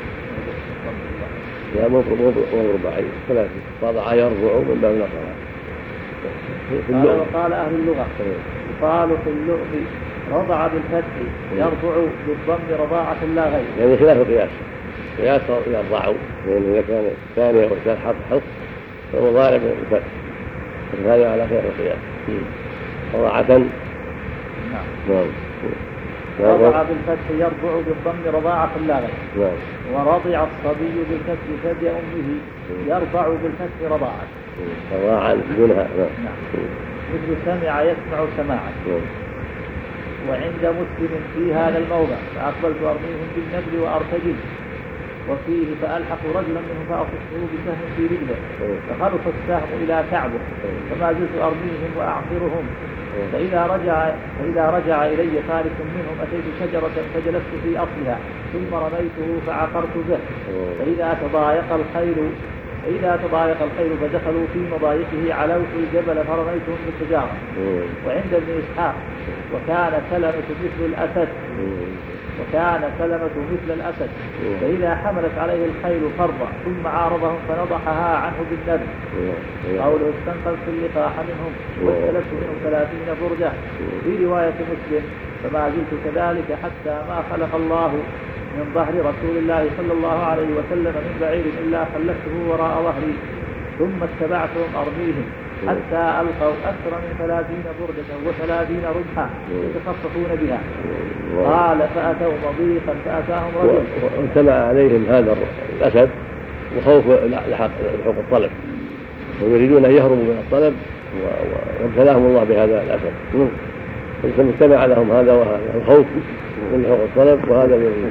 لا مو رباعي ثلاثي رضع يرضع من باب نصرة. قال وقال أهل اللغة يقال في اللؤم رضع بالفتح يرضع بالضم رضاعة لا غير. يعني خلاف القياس قياس يرضع لأنه إذا كان ثانية وكان حرف حرف فهو ضارب بالفتح هذا على خير القياس. رضاعة نعم رضع بالفتح يرضع بالضم رضاعة لا غير. نعم. ورضع الصبي بالكسر ثدي أمه يرضع بالفتح رضاعة رضاعا دونها. نعم. مثل سمع يسمع سماعا. وعند مسلم في هذا الموضع فأقبلت أرميهم بالنبل وأرتجل وفيه فألحق رجلا منهم فأصفه بسهم في رجله فخلص السهم إلى كعبه فما زلت أرميهم وأعصرهم فإذا رجع فإذا رجع إلي فارس منهم أتيت شجرة فجلست في أصلها ثم رميته فعقرت به فإذا تضايق الخيل فإذا تضايق الخيل فدخلوا في مضايقه علوت الجبل فرميتهم بالحجارة. وعند ابن إسحاق وكان سلمة مثل الأسد وكان سلمة مثل الأسد، فإذا حملت عليه الخيل فرضا ثم عارضهم فنضحها عنه بالنبي. قوله استنقذت اللقاح منهم واستلفت منه ثلاثين برجة. في رواية مسلم فما زلت كذلك حتى ما خلق الله من ظهر رسول الله صلى الله عليه وسلم من بعير إلا خلفته وراء ظهري ثم اتبعتهم أرميهم حتى ألقوا أكثر من ثلاثين بردة وثلاثين رجحا يتخففون بها. قال فأتوا مضيقا فأتاهم رجل واجتمع عليهم هذا الأسد وخوف لحق الطلب ويريدون أن يهربوا من الطلب وابتلاهم الله بهذا الأسد، فاجتمع لهم هذا وهذا الخوف من حق الطلب وهذا الذي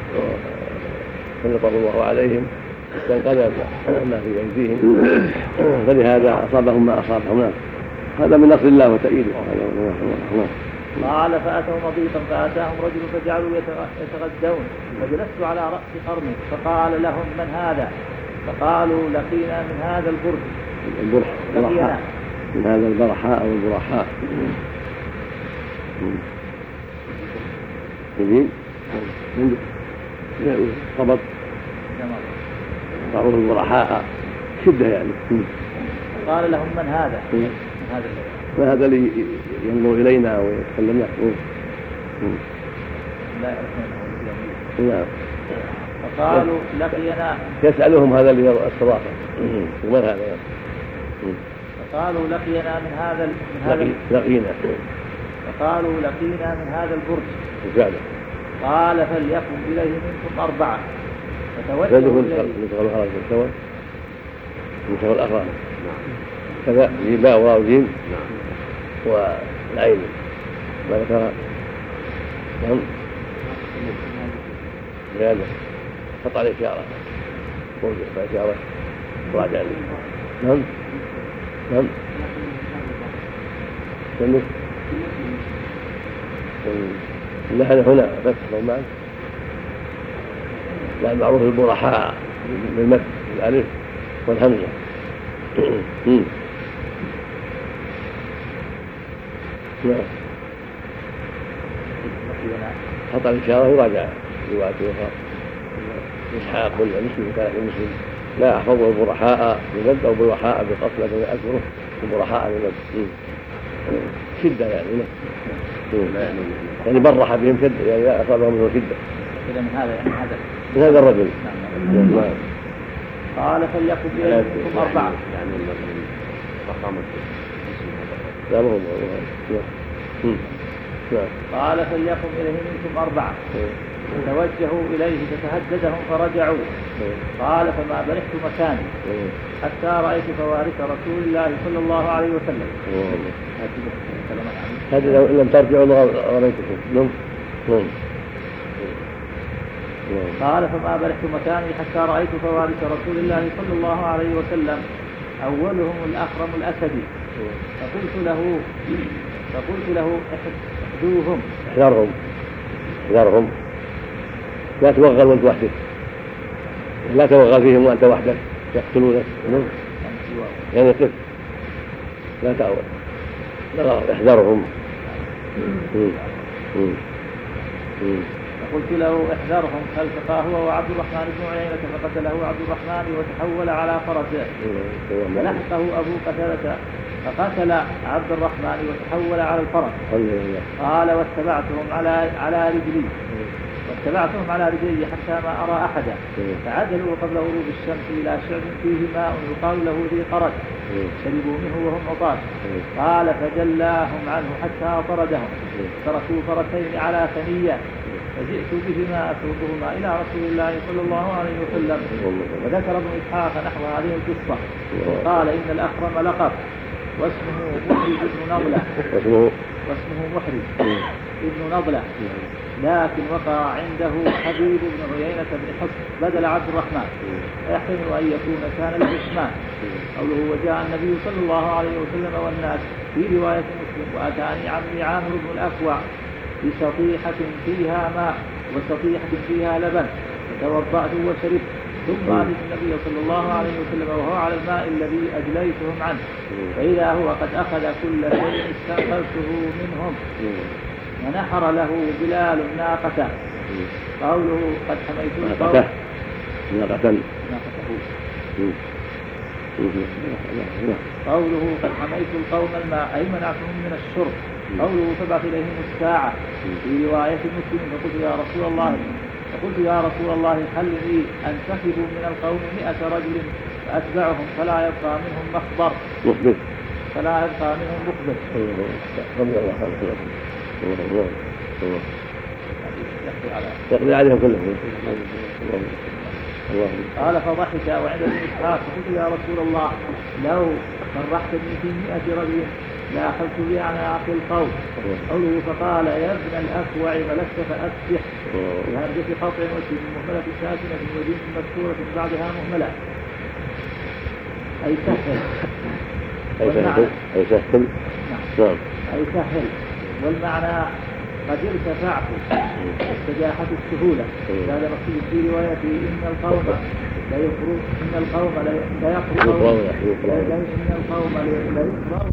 سلط الله عليهم استنقذ ما في أيديهم فلهذا أصابهم ما أصابهم. هذا من نصر الله وتأييده. قال فأتوا مضيقا فأتاهم رجل فجعلوا يتغدون فجلست على رأس قرني فقال لهم من هذا؟ فقالوا لقينا من هذا البرج البرحاء من هذا البرحاء أو البرحاء يمين خبط معروف البرحاء شدة يعني. قال لهم من هذا؟ من هذا ما هذا اللي ينظر إلينا ويتكلمنا؟ لا يعرفونه. نعم. فقالوا لقينا يسألهم هذا اللي الصرافة ومن هذا؟ فقالوا لقينا من هذا من هذا لقينا. فقالوا لقينا من هذا البرج. فعلا. قال فليقم إليه منكم أربعة فتوجهوا إليه. نشغل الأخرى نشغل نشغل الأخرى كذا باء واو جيم والعين ما ذكر. نعم بهذا قطع الإشارة مرجع فإشارة راجع لي. نعم نعم سمك النحن هنا فتح معك لا المعروف البرحاء بالمد الألف والهمزة. نعم خطأ الإشارة يراجع رواية أخرى إسحاق ولا مسلم كان في مسلم لا أحفظه البرحاء بمد أو برحاء بقص لكن أذكره البرحاء بمد شدة يعني يعني برح بهم شدة يعني أصابهم منه شدة. إذا من هذا يعني هذا من هذا الرجل. نعم. قال فليقم إليه منكم أربعة يعني مقامة لا مهم. قال فليقم إليه منكم أربعة توجهوا إليه فتهددهم فرجعوا. قال فما بلغت مكاني حتى رأيت فوارث رسول الله صلى الله عليه وسلم. هذا لو لم ترجعوا رأيتكم. نعم قال فما بلغت مكاني حتى رأيت فوارث رسول الله صلى الله عليه وسلم أولهم الأخرم الأسدي فقلت له فقلت له احذوهم احذرهم احذرهم لا توغل وانت وحدك لا توغل فيهم وانت وحدك يقتلونك يعني قف لا تعود احذرهم. فقلت له احذرهم فالتقى هو وعبد الرحمن بن عيينة فقتله عبد الرحمن وتحول على فرسه فلحقه أبو قتادة فقتل عبد الرحمن وتحول على الفرس. قال واتبعتهم على على رجلي واتبعتهم على رجلي حتى ما أرى أحدا فعدلوا قبل غروب الشمس إلى شعب فيه ماء يقال له ذي قرد شربوا منه وهم عطاش. قال فجلاهم عنه حتى طردهم تركوا فرسين على ثنية فجئت بهما أسوقهما إلى رسول الله صلى الله عليه وسلم. وذكر ابن إسحاق نحو هذه القصة وقال إن الأخرم لقب واسمه محرز ابن نضلة واسمه محرز ابن نضلة لكن وقع عنده حبيب بن عيينة بن حصن بدل عبد الرحمن فيحتمل أن يكون كان العثمان. قوله وجاء النبي صلى الله عليه وسلم والناس في رواية مسلم وأتاني عمي عامر بن الأكوع بسطيحة فيها ماء وسطيحة فيها لبن فتوضأت وشربت ثم أتيت النبي صلى الله عليه وسلم وهو على الماء الذي أجليتهم عنه فإذا هو قد أخذ كل شيء استنقذته منهم ونحر له بلال ناقته. قوله قد حميت القوم ناقته ناقته قوله قد حميت القوم الماء أي منعتهم من الشرب. قوله فبعث إليهم الساعة. في رواية مسلم فقلت يا رسول الله فقلت يا رسول الله هل لي أن تخذوا من القوم مئة رجل فأتبعهم فلا يبقى منهم مخبر مخبر فلا يبقى منهم مخبر. يقضي عليهم كلهم. قال فضحك وعند ابن إسحاق فقلت يا رسول الله لو فرحتني في مئة رجل لا أخذت بأعناق القوم. قوله فقال يا ابن الأكوع ملكت فأفتح بهمزة قطع وسين مهملة ساكنة وجيم مكسورة بعدها مهملة أي سهل أي سهل أي سهل نعم أي سهل. والمعنى قد ارتفعت استجاحة السهولة. هذا مقصود في روايته إن القوم لا يخرج إن القوم لا يخرج إن القوم لا يخرج.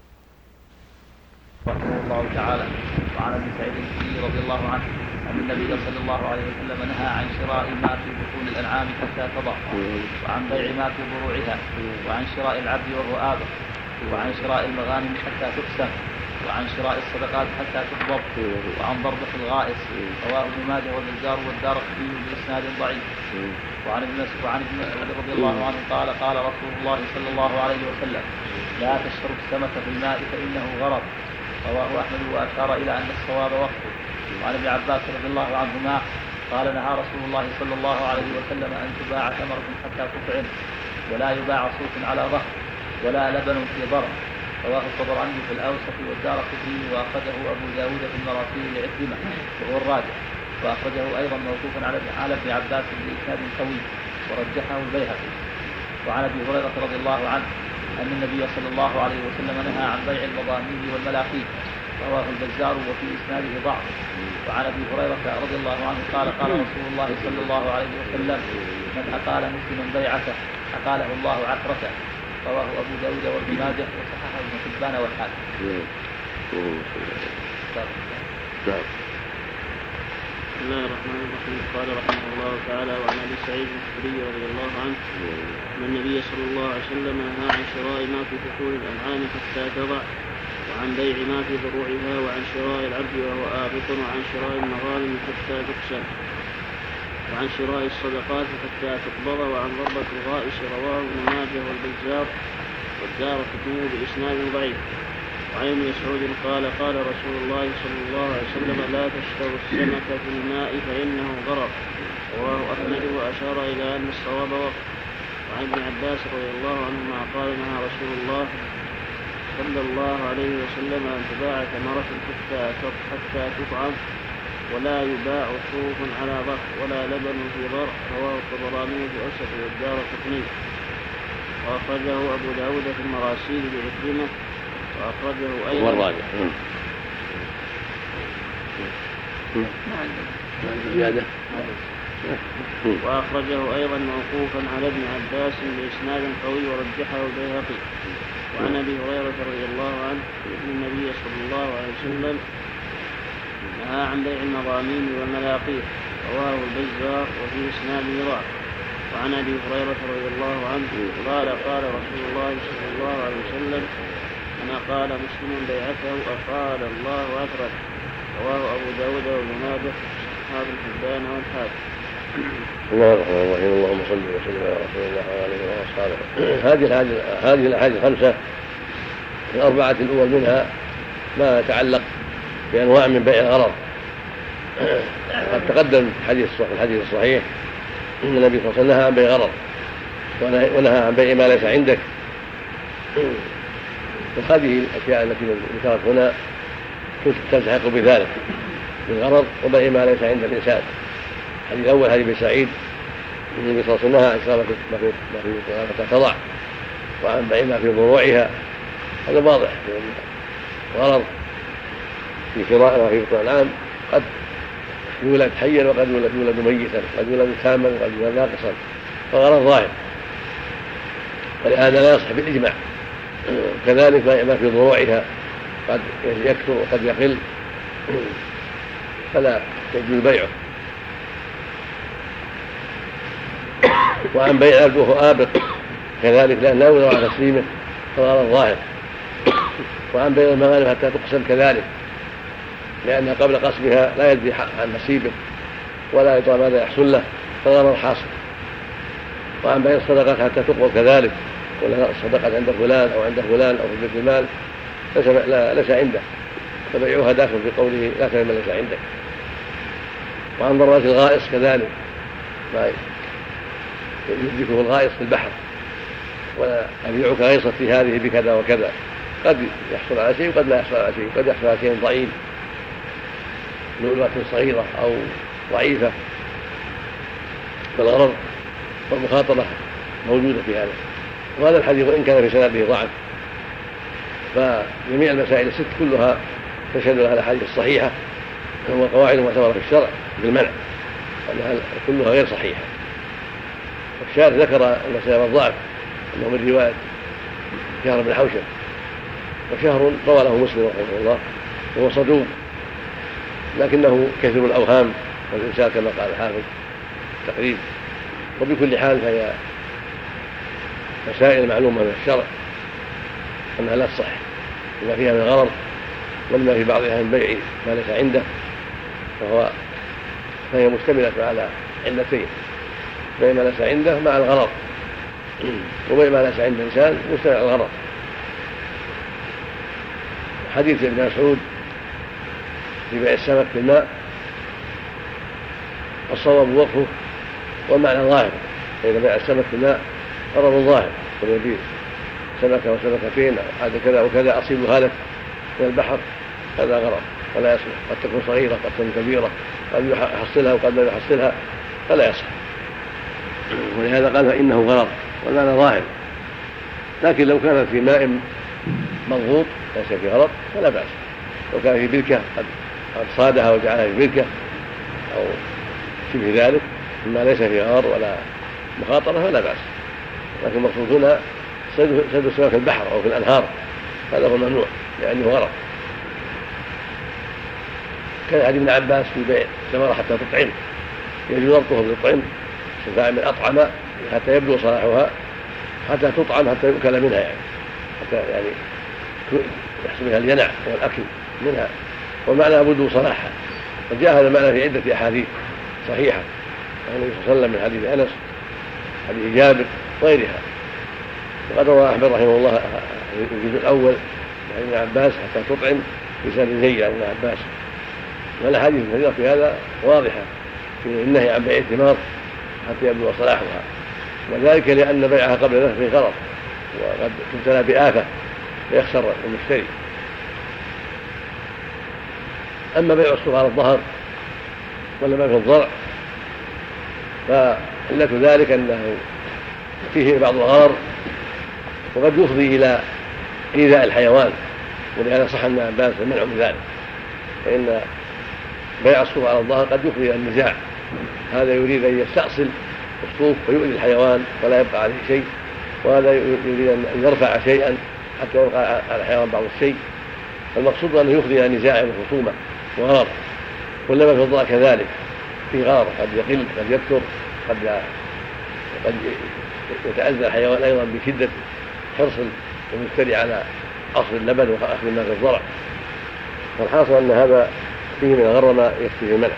رحمه الله تعالى. وعن ابي سعيد الخدري رضي الله عنه ان النبي صلى الله عليه وسلم نهى عن شراء ما في بطون الانعام حتى تضع، وعن بيع ما في ضروعها، وعن شراء العبد وهو آبق، وعن شراء المغانم حتى تقسم، وعن شراء الصدقات حتى تقبض، وعن ضربة الغائص. رواه ابن ماجه والبزار والدارقطني بإسناد ضعيف. وعن ابن وعن ابن مسعود رضي الله عنه قال قال رسول الله صلى الله عليه وسلم لا تشرب السمك في الماء فإنه غرض. رواه أحمد وأشار إلى أن الصواب وقفه. وعن ابن عباس رضي الله عنهما قال نهى رسول الله صلى الله عليه وسلم أن تباع ثمرة حتى تطعم، ولا يباع صوت على ظهر، ولا لبن في ضرع. رواه الطبراني في الأوسط والدارقطني وأخرجه أبو داود في المراسيل لعكرمة وهو الراجح، وأخرجه أيضا موقوفا على ابن عباس بإسناد قوي ورجحه البيهقي. وعن أبي هريرة رضي الله عنه أن النبي صلى الله عليه وسلم نهى عن بيع المضامين والملاقيت. رواه البزار وفي إسناده ضعف. وعن أبي هريرة رضي الله عنه قال قال رسول الله صلى الله عليه وسلم من أقال مسلما بيعته أقاله الله عثرته. رواه أبو داود وابن ماجه وصححه ابن حبان والحاكم. بسم الله الرحمن الرحيم. قال رحمه الله تعالى وعن ابي سعيد الخدري رضي الله عنه ان النبي صلى الله عليه وسلم نهى عن شراء ما في بطون الانعام حتى تضع، وعن بيع ما في ضروعها، وعن شراء العبد وهو آبق، وعن شراء المغانم حتى تقسم، وعن شراء الصدقات حتى تقبض، وعن ضربة الغائص. رواه ابن ماجه والبزار والدارقطني بإسناد ضعيف. وعن ابن مسعود قال قال رسول الله صلى الله عليه وسلم لا تشتروا السمك في الماء فإنه ضرر. رواه أحمد وأشار إلى أن الصواب وقف. وعن ابن عباس رضي الله عنهما قال نهى رسول الله صلى الله عليه وسلم أن تباع ثمرة حتى حتى تطعم، ولا يباع صوف على ظهر، ولا لبن في ضرع. رواه الطبراني في الأوسط والدارقطني، وأخرجه أبو داود في المراسيل بعكرمة، وأخرجه أيضا والراجح وأخرجه أيضا موقوفا على ابن عباس بإسناد قوي ورجحه البيهقي. وعن أبي هريرة رضي الله عنه أن النبي صلى الله عليه وسلم نهى عن بيع المضامين والملاقيت. رواه البزار وفي إسناد ضعف. وعن أبي هريرة رضي الله عنه قال قال رسول الله صلى الله عليه وسلم من أقال مسلم بيعته أقال الله أثره. رواه أبو داود وابن ماجه وصححه ابن حبان والحاكم. الله الرحمن الرحيم. اللهم صل وسلم على رسول الله وعلى اله واصحابه. هذه هذه الاحاديث الخمسه الاربعه الاول منها ما يتعلق بانواع من بيع الغرض. قد تقدم في الحديث الصحيح ان النبي صلى الله عليه وسلم نهى عن بيع غرض ونهى عن بيع ما ليس عندك. وهذه الاشياء التي ذكرت هنا تلتحق بذلك بالغرض وبيع ما ليس عند الانسان. الحديث الأول حديث ابن سعيد النبي صلى الله عليه وسلم نهى عن شراء ما في تضع، وعن بيع ما في ضروعها. هذا واضح. غرض في شراء ما في بطون الأنعام قد يولد حيا وقد يولد ميتا، قد يولد تاما وقد يولد ناقصا، فغرض ظاهر، ولهذا لا يصح بالإجماع. كذلك ما في ضروعها قد يكثر وقد يقل، فلا يجوز بيعه. وعن بيع العبد وهو آبق كذلك لأن لا يقدر على تسليمه فغير الظاهر. وعن بيع المغانم حتى تقسم كذلك لأن قبل قسمها لا يدري عن نصيبه ولا يدري ماذا يحصل له فغير الحاصل. وعن بيع الصدقات حتى تقبل كذلك ولا الصدقة عند فلان أو عند فلان أو في بيت المال ليس, ليس عنده فبيعها داخل في قوله لا تبيع ما ليس عندك. وعن ضرورة الغائص كذلك ما يدركه الغائص في البحر ولا أبيعك غيصتي هذه بكذا وكذا قد يحصل على شيء وقد لا يحصل على شيء قد يحصل على شيء ضعيف لؤلؤة صغيرة أو ضعيفة فالغرر والمخاطرة موجودة في هذا. وهذا الحديث وإن كان في سنده ضعف فجميع المسائل الست كلها تشهد لها الأحاديث الصحيحة وقواعد معتبرة في الشرع بالمنع أنها كلها غير صحيحة. الشارح ذكر المسائل الضعف أنه من رواية شهر بن حوشب وشهر روى له مسلم رحمه الله وهو صدوق لكنه كثير الأوهام والإنسان كما قال الحافظ تقريب. وبكل حال فهي مسائل معلومة من الشرع أنها لا تصح لما فيها من غرر ولما في بعضها من بيع ما ليس عنده فهو فهي مشتملة على علتين بيع ما ليس عنده مع الغرر وبيع ما ليس عند الإنسان مشتمل على الغرر. حديث ابن مسعود في بيع السمك في الماء الصواب وقفه والمعنى ظاهر فإذا بيع السمك في الماء غرر ظاهر ويبيع سمكة وسمكتين هذا كذا وكذا أصيب هلك من البحر هذا غرر ولا يصلح قد تكون صغيرة قد تكون كبيرة قد يحصلها وقد لا يحصلها فلا يصح. ولهذا قال فإنه غرر والمعنى ظاهر. لكن لو كانت في ماء مضغوط ليس في غرر فلا بأس. لو كان في بركة قد صادها وجعلها في بركة أو شبه ذلك مما ليس في غرر ولا مخاطرة فلا بأس. لكن المقصود هنا صيد السمك في البحر أو في الأنهار هذا هو الممنوع لأنه غرر. كان حديث ابن عباس في بيع ثمرة حتى تطعم يجوز ضبطه بالطعم شفاء من أطعم حتى يبدو صلاحها حتى تطعم حتى يؤكل منها يعني حتى يعني يحصل بها الينع والأكل منها والمعنى بدو صلاحها. فجاء هذا المعنى في عدة أحاديث صحيحة عن النبي صلى الله عليه وسلم من حديث أنس حديث جابر وغيرها. وقد روى أحمد رحمه الله الجزء الأول عن ابن عباس حتى تطعم بسند زيد عن ابن عباس. والأحاديث الكثيرة في هذا واضحة في النهي عن بيع الثمار حتى يبدو صلاحها وذلك لأن بيعها قبل ذلك في غرض وقد تبتلى بآفة فيخسر المشتري. أما بيع الصغار على الظهر ولا ما في الضرع فعلة ذلك أنه فيه بعض الغرر وقد يفضي إلى إيذاء الحيوان ولهذا صح ابن عباس المنع من ذلك. فإن بيع الصوف على الظهر قد يفضي إلى النزاع هذا يريد أن يستأصل الصوف ويؤذي الحيوان ولا يبقى عليه شيء وهذا يريد أن يرفع شيئا حتى يبقى على الحيوان بعض الشيء. فالمقصود أنه يفضي إلى نزاع وخصومة وغرر. كلما في الضرع كذلك في غرر قد يقل قد يكثر قد قد يتأذى الحيوان أيضا بشدة حرص المشتري على أصل اللبن وأخذ ما في الضرع. فالحاصل أن هذا فيه من الغرر ما يكفي المنع.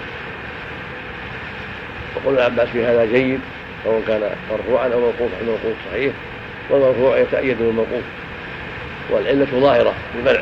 وقول العباس في هذا جيد سواء كان مرفوعا أو موقوفا الموقوف صحيح والمرفوع يتأيد بالموقوف والعلة ظاهرة بالمنع.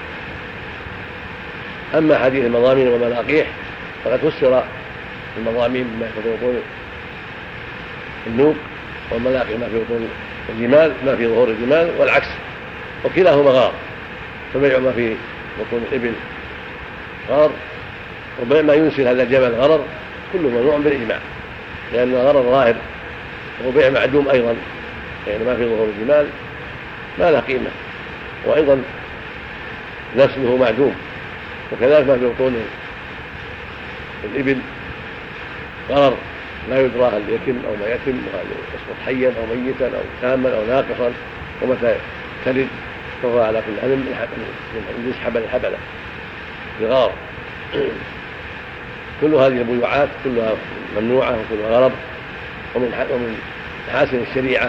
أما حديث المضامين والملاقيح فقد فسر المضامين بما في بطون النوق والملاقيح ما في بطون الجمال ما في ظهور الجمال والعكس وكلاهما غار. فبيع ما في بطون الإبل غار وبيع ما ينسل هذا الجمل غرر كله ممنوع بالإجماع لأن الغرر ظاهر وبيع معدوم أيضا يعني ما في ظهور الجمال ما له قيمة وأيضا نسله معدوم. وكذلك ما في بطون الإبل غرر لا يدرى هل يتم أو ما يتم وهل يسقط حيا أو ميتا أو تاما أو ناقصا ومتى تلد فهو على كل علم من جنس حبل الحبلة بغار كل هذه البيوعات كلها ممنوعة وكلها غلط، ومن ومن محاسن الشريعة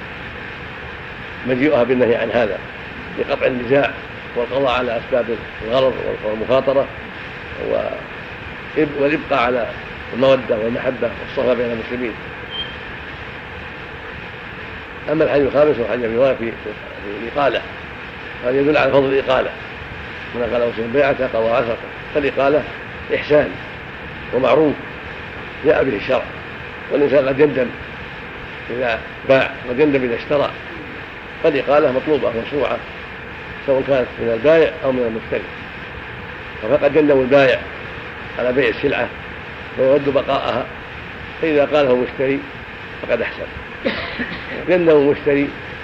مجيئها بالنهي عن هذا لقطع النزاع والقضاء على أسباب الغرض والمخاطرة والإبقاء على المودة والمحبة والصفا بين المسلمين. أما الحديث الخامس هو حديث الرواية في الإقالة، هذا يدل على فضل الإقالة. من قال مسلم بيعته قضى عشرة، فالإقالة إحسان ومعروف جاء به الشرع، والإنسان قد يندم إذا باع قد يندم إذا اشترى، فالإقالة مطلوبة مشروعة سواء كانت من البائع أو من المشتري. فقد يندم البائع على بيع السلعة ويود بقاءها، فإذا قاله المشتري فقد أحسن. يندم المشتري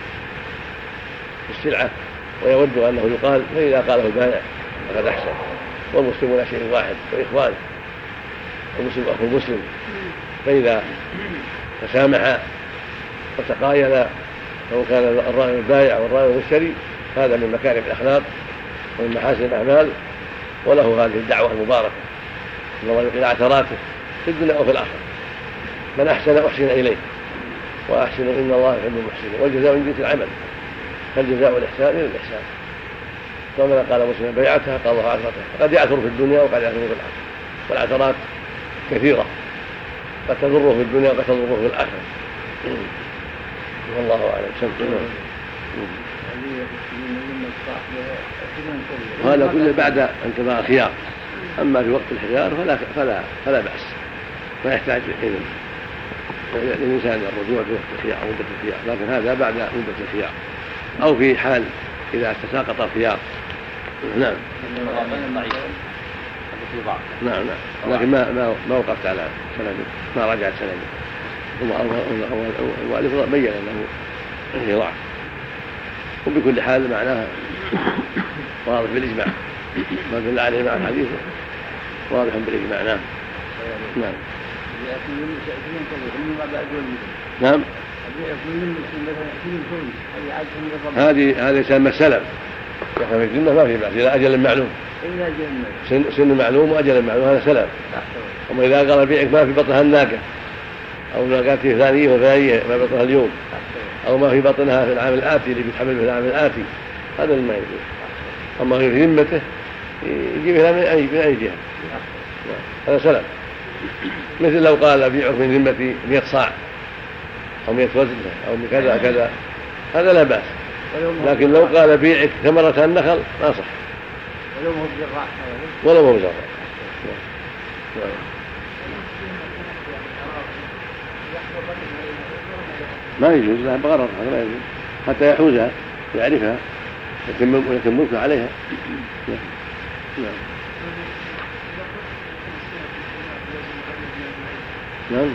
السلعة ويود أنه يقال، فإذا قاله البائع فقد أحسن. والمسلمون شيء واحد وإخوان، المسلم أخو المسلم، فإذا تسامح وتقايل سواء كان الراعي البائع والراعي المشتري، هذا من مكارم الأخلاق ومن محاسن الأعمال، وله هذه الدعوة المباركة إن الله يقل عثراته في الدنيا وفي الآخرة. من أحسن أحسن إليه، وأحسن إن الله يحب المحسنين، والجزاء من جنس العمل، فالجزاء الإحسان إلى الإحسان. كما قال مسلم بيعتها قضاها عثرته، قد يعثر في الدنيا وقد يعثر في الآخرة، والعثرات كثيرة قد تضره في الدنيا وقد تضره في الآخرة. والله أعلم. هذا كله بعد انقضاء الخيار، أما في وقت الخيار فلا فلا فلا بأس، ما يحتاج إذن الإنسان الرجوع في وقت الخيار أو مدة الخيار، لكن هذا بعد مدة الخيار أو في حال إذا تساقط الخيار. نعم نعم نعم لكن ما ما ما وقفت على سند، ما رجعت سند. الوالد بين أنه ضعف، وبكل حال معناها واضح بالإجماع، ما دل عليه مع الحديث واضح بالإجماع. نعم نعم نعم هذه هذه يسمى السلم، يحكم في الجنة ما في بأس إلى أجل معلوم، سن, سن معلوم وأجل معلوم، هذا سلم. أما إذا قال بيعك ما في بطنها الناقة، أو ناقته ثانية وثانية ما بطنها اليوم، أو ما في بطنها في العام الآتي اللي بيتحمل في العام الآتي، هذا ما يجوز. أما في ذمته يجيبها من أي من أي جهة، هذا سلم. مثل لو قال بيعك من ذمتي مئة صاع أو مئة وزنة أو كذا كذا، هذا لا بأس. لكن لو قال بيعك ثمرة النخل ما صح، ولا هو بزرع. ما يجوز لها بغرض، هذا ما يجوز حتى يحوزها ويعرفها ويتم ملكه عليها. نعم نعم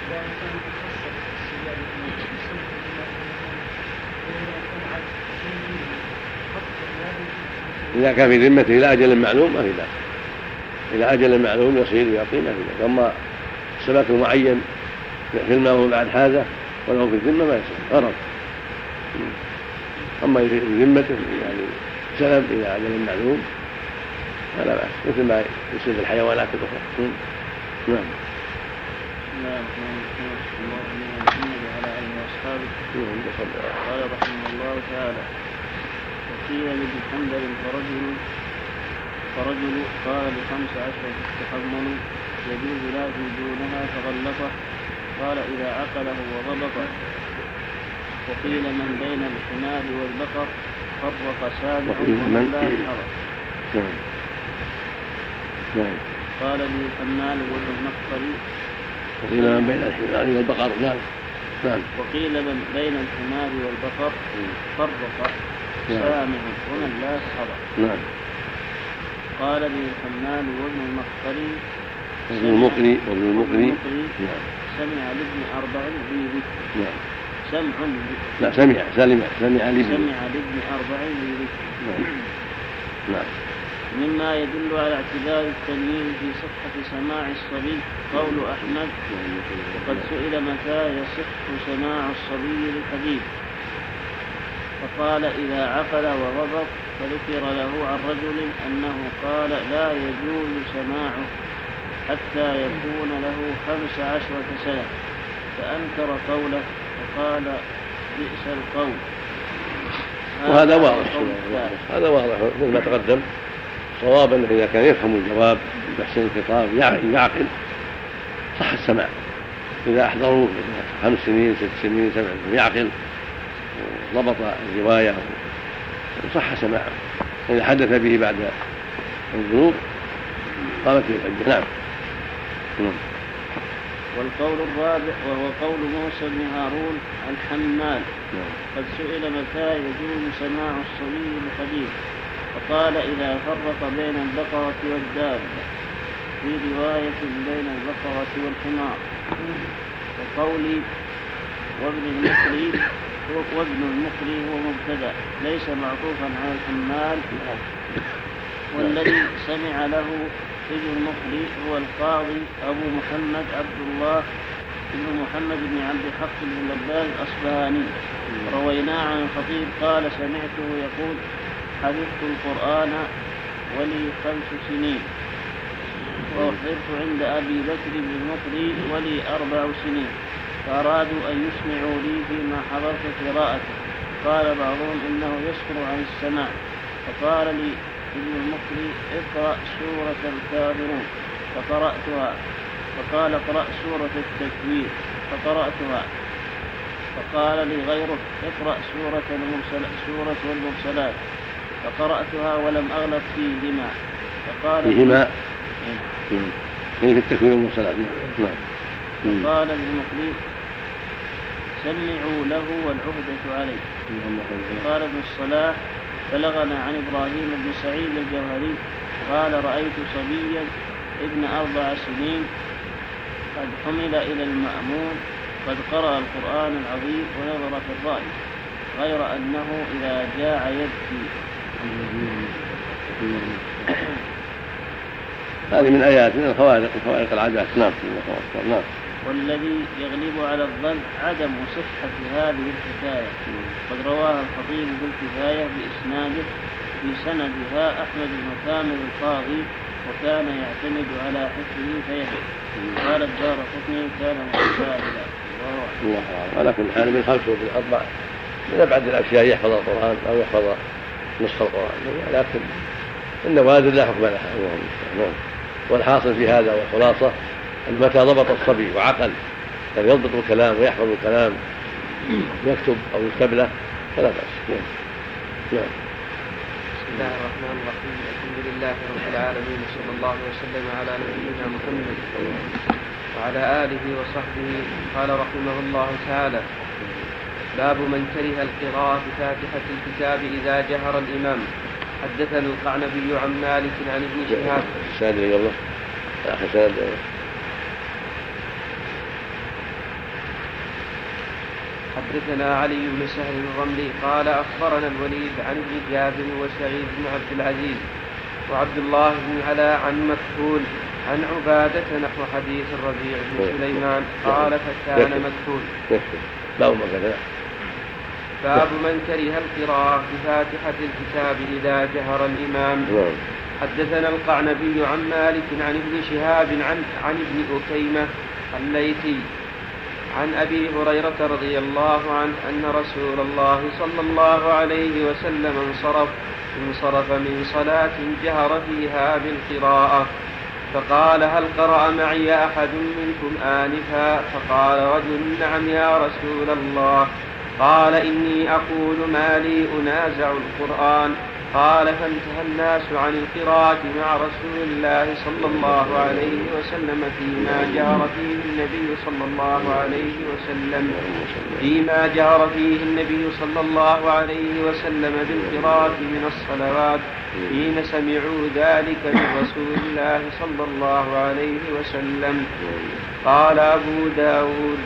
إذا كان في ذمته إلى أجل معلوم ما في ذلك، إلى أجل معلوم يصير ويعطي ما في ذلك. أما السباك المعين في الماء بعد هذا ولو في الذمة ما يصير غرض. أما في ذمته يعني سلب إلى أجل معلوم فلا بأس، مثل ما يصير في الحيوانات الأخرى. نعم. قال رحمه الله تعالى: وقيل لابن حنبل فرجل فرجل قال بخمس عشرة تحمل يجوز لكن دونها فغلطه، قال إذا عقله وضبطه. وقيل من بين الحمار والبقر فرق سابع ومن لا حرج. قال ابن الحمال والمقبري وقيل من بين الحمار والبقر. نعم نعم وقيل من بين الحمار والبقر فرق سامع ومن لا حرج. نعم قال ابن الحمال وابن المقبري وابن المقري وابن المقري سمع لابن أربع ذي ذكر. نعم سمع لا سمع سلم سمع لابن سمع لابن أربع ذي ذكر. نعم. مما يدل على اعتبار التنوين في صحة سماع الصبي قول أحمد: وقد سئل متى يصح سماع الصبي للحديث، فقال: إذا عقل وغضب فذكر له عن رجل أنه قال لا يجوز سماعه حتى يكون له خمس عشرة سنة، فأنكر قوله وقال بئس القول. وهذا واضح، هذا واضح مثل ما تقدم. صوابا إذا كان يفهم الجواب بحسن الخطاب يعقل صح السماع. إذا أحضروا خمس سنين ست سنين سبع سنين يعقل ضبط الرواية صح سماعه. إذا حدث به بعد الذنوب قامت به الحجة. نعم. والقول الرابع وهو قول موسى بن هارون الحمال قد سئل متى يجوز سماع الصبي الخبيث فقال إذا فرق بين البقرة والدابة، في رواية بين البقرة والحمار. وقولي وابن المخلي وابن المخلي هو مبتدأ ليس معطوفا على الحمال، والذي سمع له ابن المخلي هو القاضي أبو محمد عبد الله بن محمد بن عبد الحق بن لباس الأصبهاني. روينا عن الخطيب قال سمعته يقول حفظت القرآن ولي خمس سنين، وأحضرت عند أبي بكر بن المقري ولي أربع سنين، فأرادوا أن يسمعوا لي فيما حضرت قراءته. قال بعضهم إنه يسكر عن السماع، فقال لي ابن المقري اقرأ سورة الكافرون، فقرأتها. فقال اقرأ سورة التكوير، فقرأتها. فقال لي غيره اقرأ سورة المرسلات سورة والمرسلات، فقرأتها ولم أغلط فيهما. فقال فيهما يعني في التكوير والمرسلات. فقال ابن المقري سمعوا له والعهدة عليه. قال ابن الصلاح بلغنا عن إبراهيم بن سعيد الجوهري قال رأيت صبيا ابن أربع سنين قد حمل إلى المأمون قد قرأ القرآن العظيم ونظر في الرأي، غير أنه إذا جاع يبكي. هذه من آيات من الخوارق خوارق العادات. نعم. نعم. والذي يغلب على الظن عدم صحة هذه الحكاية، قد رواها الخطيب بالكفاية بإسناده في سندها أحمد بن كامل القاضي وكان يعتمد على حفظه فيهد. قال الدارقطني كان متساهلا. الله أعلم. على كل حال من خمسة وفي الأربع من أبعد الأشياء يحفظ القرآن أو يحفظ نصف القرآن، لكن النوازل لا حكم لها. والحاصل في هذا والخلاصة أن متى ضبط الصبي وعقل كان يضبط الكلام ويحفظ الكلام يكتب أو يكتب له فلا بأس. نعم. بسم الله الرحمن الرحيم. الحمد لله رب العالمين، وصلى الله وسلم على نبينا محمد وعلى آله وصحبه. قال رحمه الله تعالى: باب من كره القراءة بفاتحة الكتاب إذا جهر الإمام. حدثنا القعنبي عن مالك عن ابن شهاب. السند اللي قبله آخر سند. حدثنا علي بن سهل الرملي قال أخبرنا الوليد عن ابن جابر وسعيد بن عبد العزيز وعبد الله بن علاء عن مكحول عن عبادة نحو حديث الربيع بن سليمان قال فكان مكحول. باب من كره القراءة بفاتحة الكتاب إذا جهر الإمام. حدثنا القعنبي عن مالك عن ابن شهاب عن, عن ابن أكيمة الليثي عن أبي هريرة رضي الله عنه أن رسول الله صلى الله عليه وسلم انصرف, انصرف من صلاة جهر فيها بالقراءة فقال هل قرأ معي أحد منكم آنفا؟ فقال رجل نعم يا رسول الله. قال إني أقول ما لي أنازع القرآن. قال فانتهى الناس عن القراءة مع رسول الله صلى الله عليه وسلم فيما جهر فيه النبي صلى الله عليه وسلم فيما جهر فيه النبي صلى الله عليه وسلم بالقراءة من الصلوات حين سمعوا ذلك من رسول الله صلى الله عليه وسلم. قال أبو داود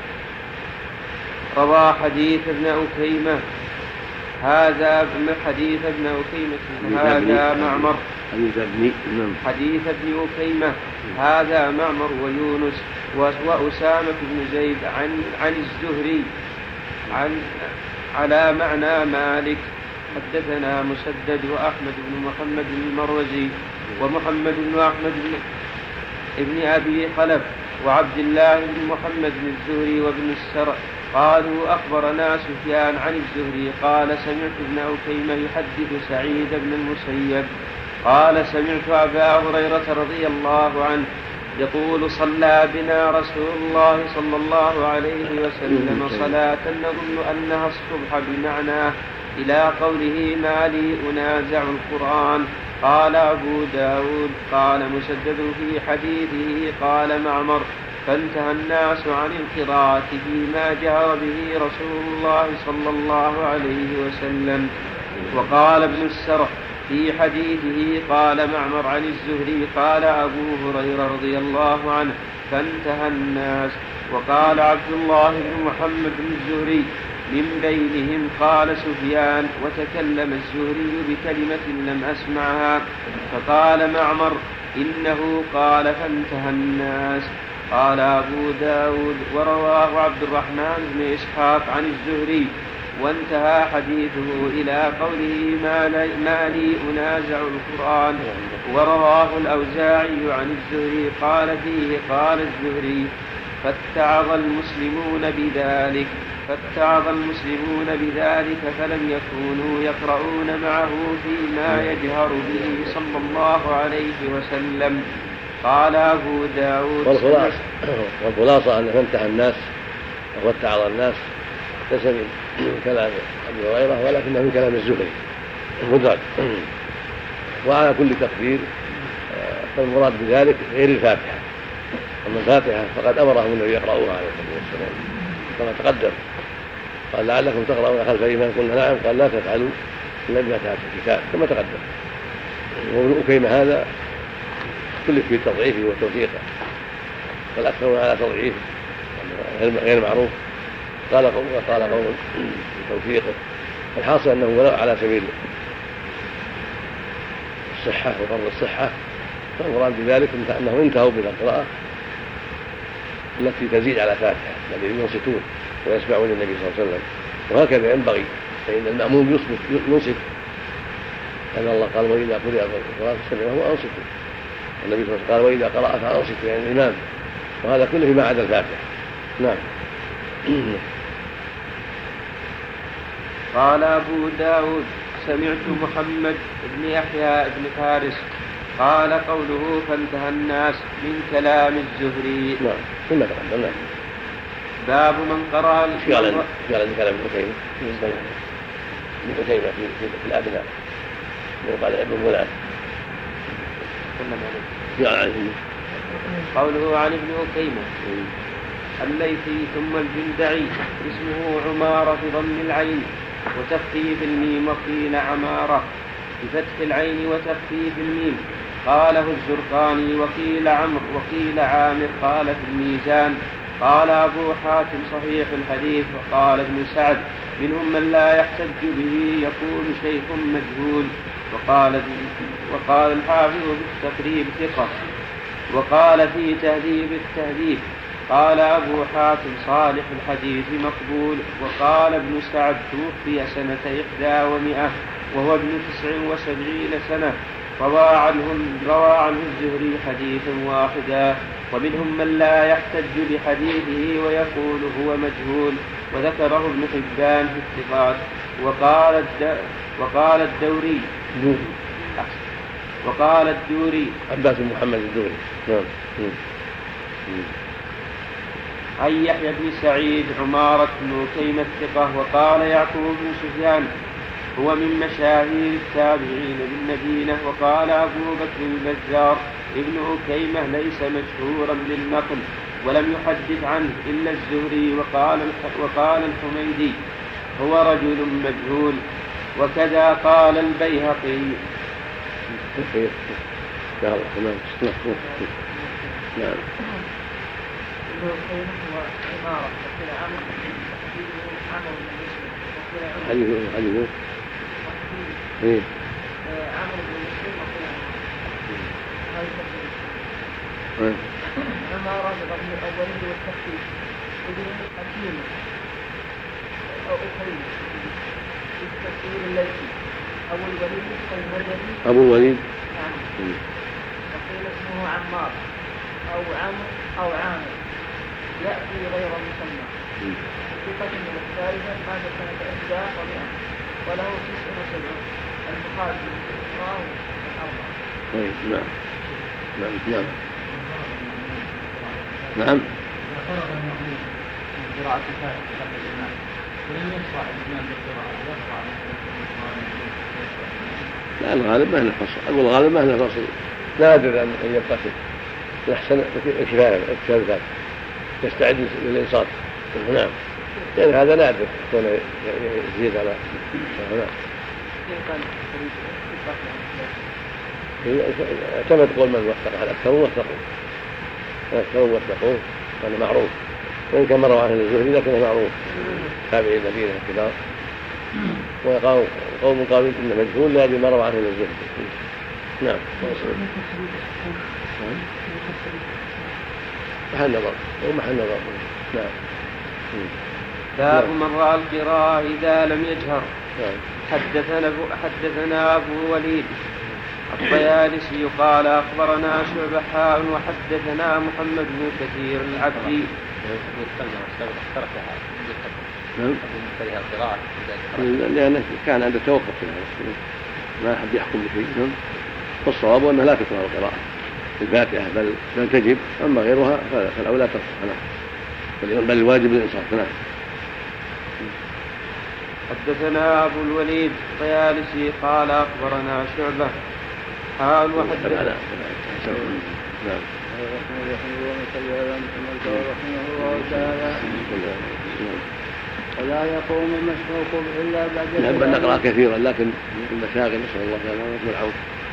روى حديث ابن أكيمة هذا ابن حديث ابن أكيمة هذا معمر حديث ابن أكيمة هذا معمر ويونس وأسامة بن زيد عن عن الزهري عن على معنى مالك حدثنا مسدد وأحمد بن محمد المروزي ومحمد بن أحمد بن ابن أبي خلف وعبد الله بن محمد بن الزهري وابن السرع قالوا أخبرنا سفيان عن الزهري قال سمعت ابن أكيمة يحدث سعيد بن المسيب قال سمعت أبا هريرة رضي الله عنه يقول صلى بنا رسول الله صلى الله عليه وسلم صلاة نظن أنها الصبح بمعناه إلى قوله ما لي أنازع القرآن. قال أبو داود قال مسدد في حديثه قال معمر فانتهى الناس عن القراءة فيما جهر به رسول الله صلى الله عليه وسلم. وقال ابن السرح في حديثه قال معمر عن الزهري قال أبو هريرة رضي الله عنه فانتهى الناس. وقال عبد الله بن محمد بن الزهري من بينهم قال سفيان وتكلم الزهري بكلمة لم أسمعها فقال معمر إنه قال فانتهى الناس. قال أبو داود ورواه عبد الرحمن بن إسحاق عن الزهري وانتهى حديثه إلى قوله ما لي أنازع القرآن. ورواه الأوزاعي عن الزهري قال فيه قال الزهري فاتعظ المسلمون بذلك فاتعظ المسلمون بذلك فلم يكونوا يقرؤون معه فيما يجهر به صلى الله عليه وسلم. قال أبو داود والخلاصة, والخلاصة أن فانتهى الناس واتعظ الناس ليس من كلام أبي هريرة ولكنه من كلام الزهري المدرج. وعلى كل تقدير فالمراد بذلك غير الفاتحة. أما الفاتحة فقد أمرهم النبي يقرأوها عليه الصلاة والسلام كما تقدم قال لعلكم تقرؤون خلف الإمام قلنا نعم قال لا تفعلوا إلا بفاتحة الكتاب كما تقدم. وابن أكيمة هذا كل في تضعيفه وتوثيقه والأكثر على تضعيفه غير معروف قال قوم وقال قوم بتوثيقه. الحاصل أنه ولو على سبيل الصحة وفرض الصحة فالمراد بذلك أنه انتهوا بالقراءة التي تزيد على فاتحة الذين ينصتون ويسمعون النبي صلى الله عليه وسلم. وهكذا ينبغي فإن المأموم يصبت ينصت أن الله قال وإذا قرئ القرآن فاستمعوا وأنصتوا. النبي صلى الله عليه وسلم قال وإذا قرأ فأنصتوا يعني الإمام. وهذا كله ما عدا الفاتحة. نعم. قال أبو داود سمعت محمد بن يحيى بن فارس قال قوله فانتهى الناس من كلام الزهري. نعم ثم تقدم. باب من قرأ قال قال كلام ابن أكيمة ابن أكيمة في الأبناء وقال ابن فلان قوله عن ابن أكيمة الليثي ثم الجندعي اسمه عمارة بضم العين وتخفيف الميم وقيل عمارة بفتح العين وتخفيف الميم قاله الزرقاني وقيل عمرو وقيل عامر قال في الميزان. قال أبو حاتم صحيح الحديث. وقال ابن سعد منهم من لا يحتج به يقول شيخ مجهول. وقال, وقال الحافظ بالتقريب ثقة. وقال في تهذيب التهذيب قال أبو حاتم صالح الحديث مقبول. وقال ابن سعد توفي سنة إحدى ومئة وهو ابن تسع وسبعين سنة. روى عنه, روى عنه الزهري حديثا واحدا. ومنهم من لا يحتج بحديثه ويقول هو مجهول. وذكره ابن حبان في الثقات. وقال, الد... وقال الدوري وقال الدوري عباس بن محمد الدوري عن يحيى بن سعيد عمارة بن أكيمة الثقة. وقال يعقوب بن سفيان هو من مشاهير التابعين بالمدينة. وقال أبو بكر البزار ابن أكيمة ليس مشهورا بالنقل ولم يحدث عنه إلا الزهري. وقال, وقال الحميدي هو رجل مجهول. وكذا قال البيهقي. نعم. حديث حديث ايه عمرو بن مسلم وقيل عمارة بضم الأولي والتخفيف ابن حكيم أو أخرين بالتفسير الليثي أبو الوليد المدني. أبو الوليد. نعم. وقيل اسمه عمار أو عمرو أو عامر يأتي غير مسمى. ثقة من الثالثة مات سنة إحدى ومئة وله تسع وسبعون. البخاري رواه الأربعة. طيب نعم نعم نعم نعم. قراءة خلف الإمام ولم يشرع الإمام بالقراءة يشرع لا الغالب ما هنا فصل. أقول الغالب ما هنا فصل. نادر أن يبقى شيء. الأحسن الكفاية الكفاية يستعد للإنصات. نعم يعني هذا نادر كون يزيد على نعم. اعتمد قول من وثق على أكثر وثقوا أكثر وثقوه هذا معروف. وإن كان مروى عن الزهري لكنه معروف تابعي الذين الكبار. وقالوا قوم قالوا إن مجهول لا يدري مروى عنه الزهري. نعم محل نظر ومحل نظر. نعم. باب من رأى القراءة إذا لم يجهر. نعم. حدثنا أبو, حدثنا أبو الوليد الطيالسي قال أخبرنا شعبة حاء وحدثنا محمد بن كثير العبدي. لأنه كان عنده توقف في هذا ما أحد يحكم بشيء. والصواب أنه لا تكره القراءة الفاتحة بل لن تجب. أما غيرها فالأولى تصح بل الواجب الإنصاف. نعم. حدثنا أبو الوليد الطيالسي قال أخبرنا شعبة حال وحدثنا نعم. ولا يقوم المشروق إلا بعد نحب أن نقرأ كثيرا لكن المشاغل نسأل الله تعالى أن العون.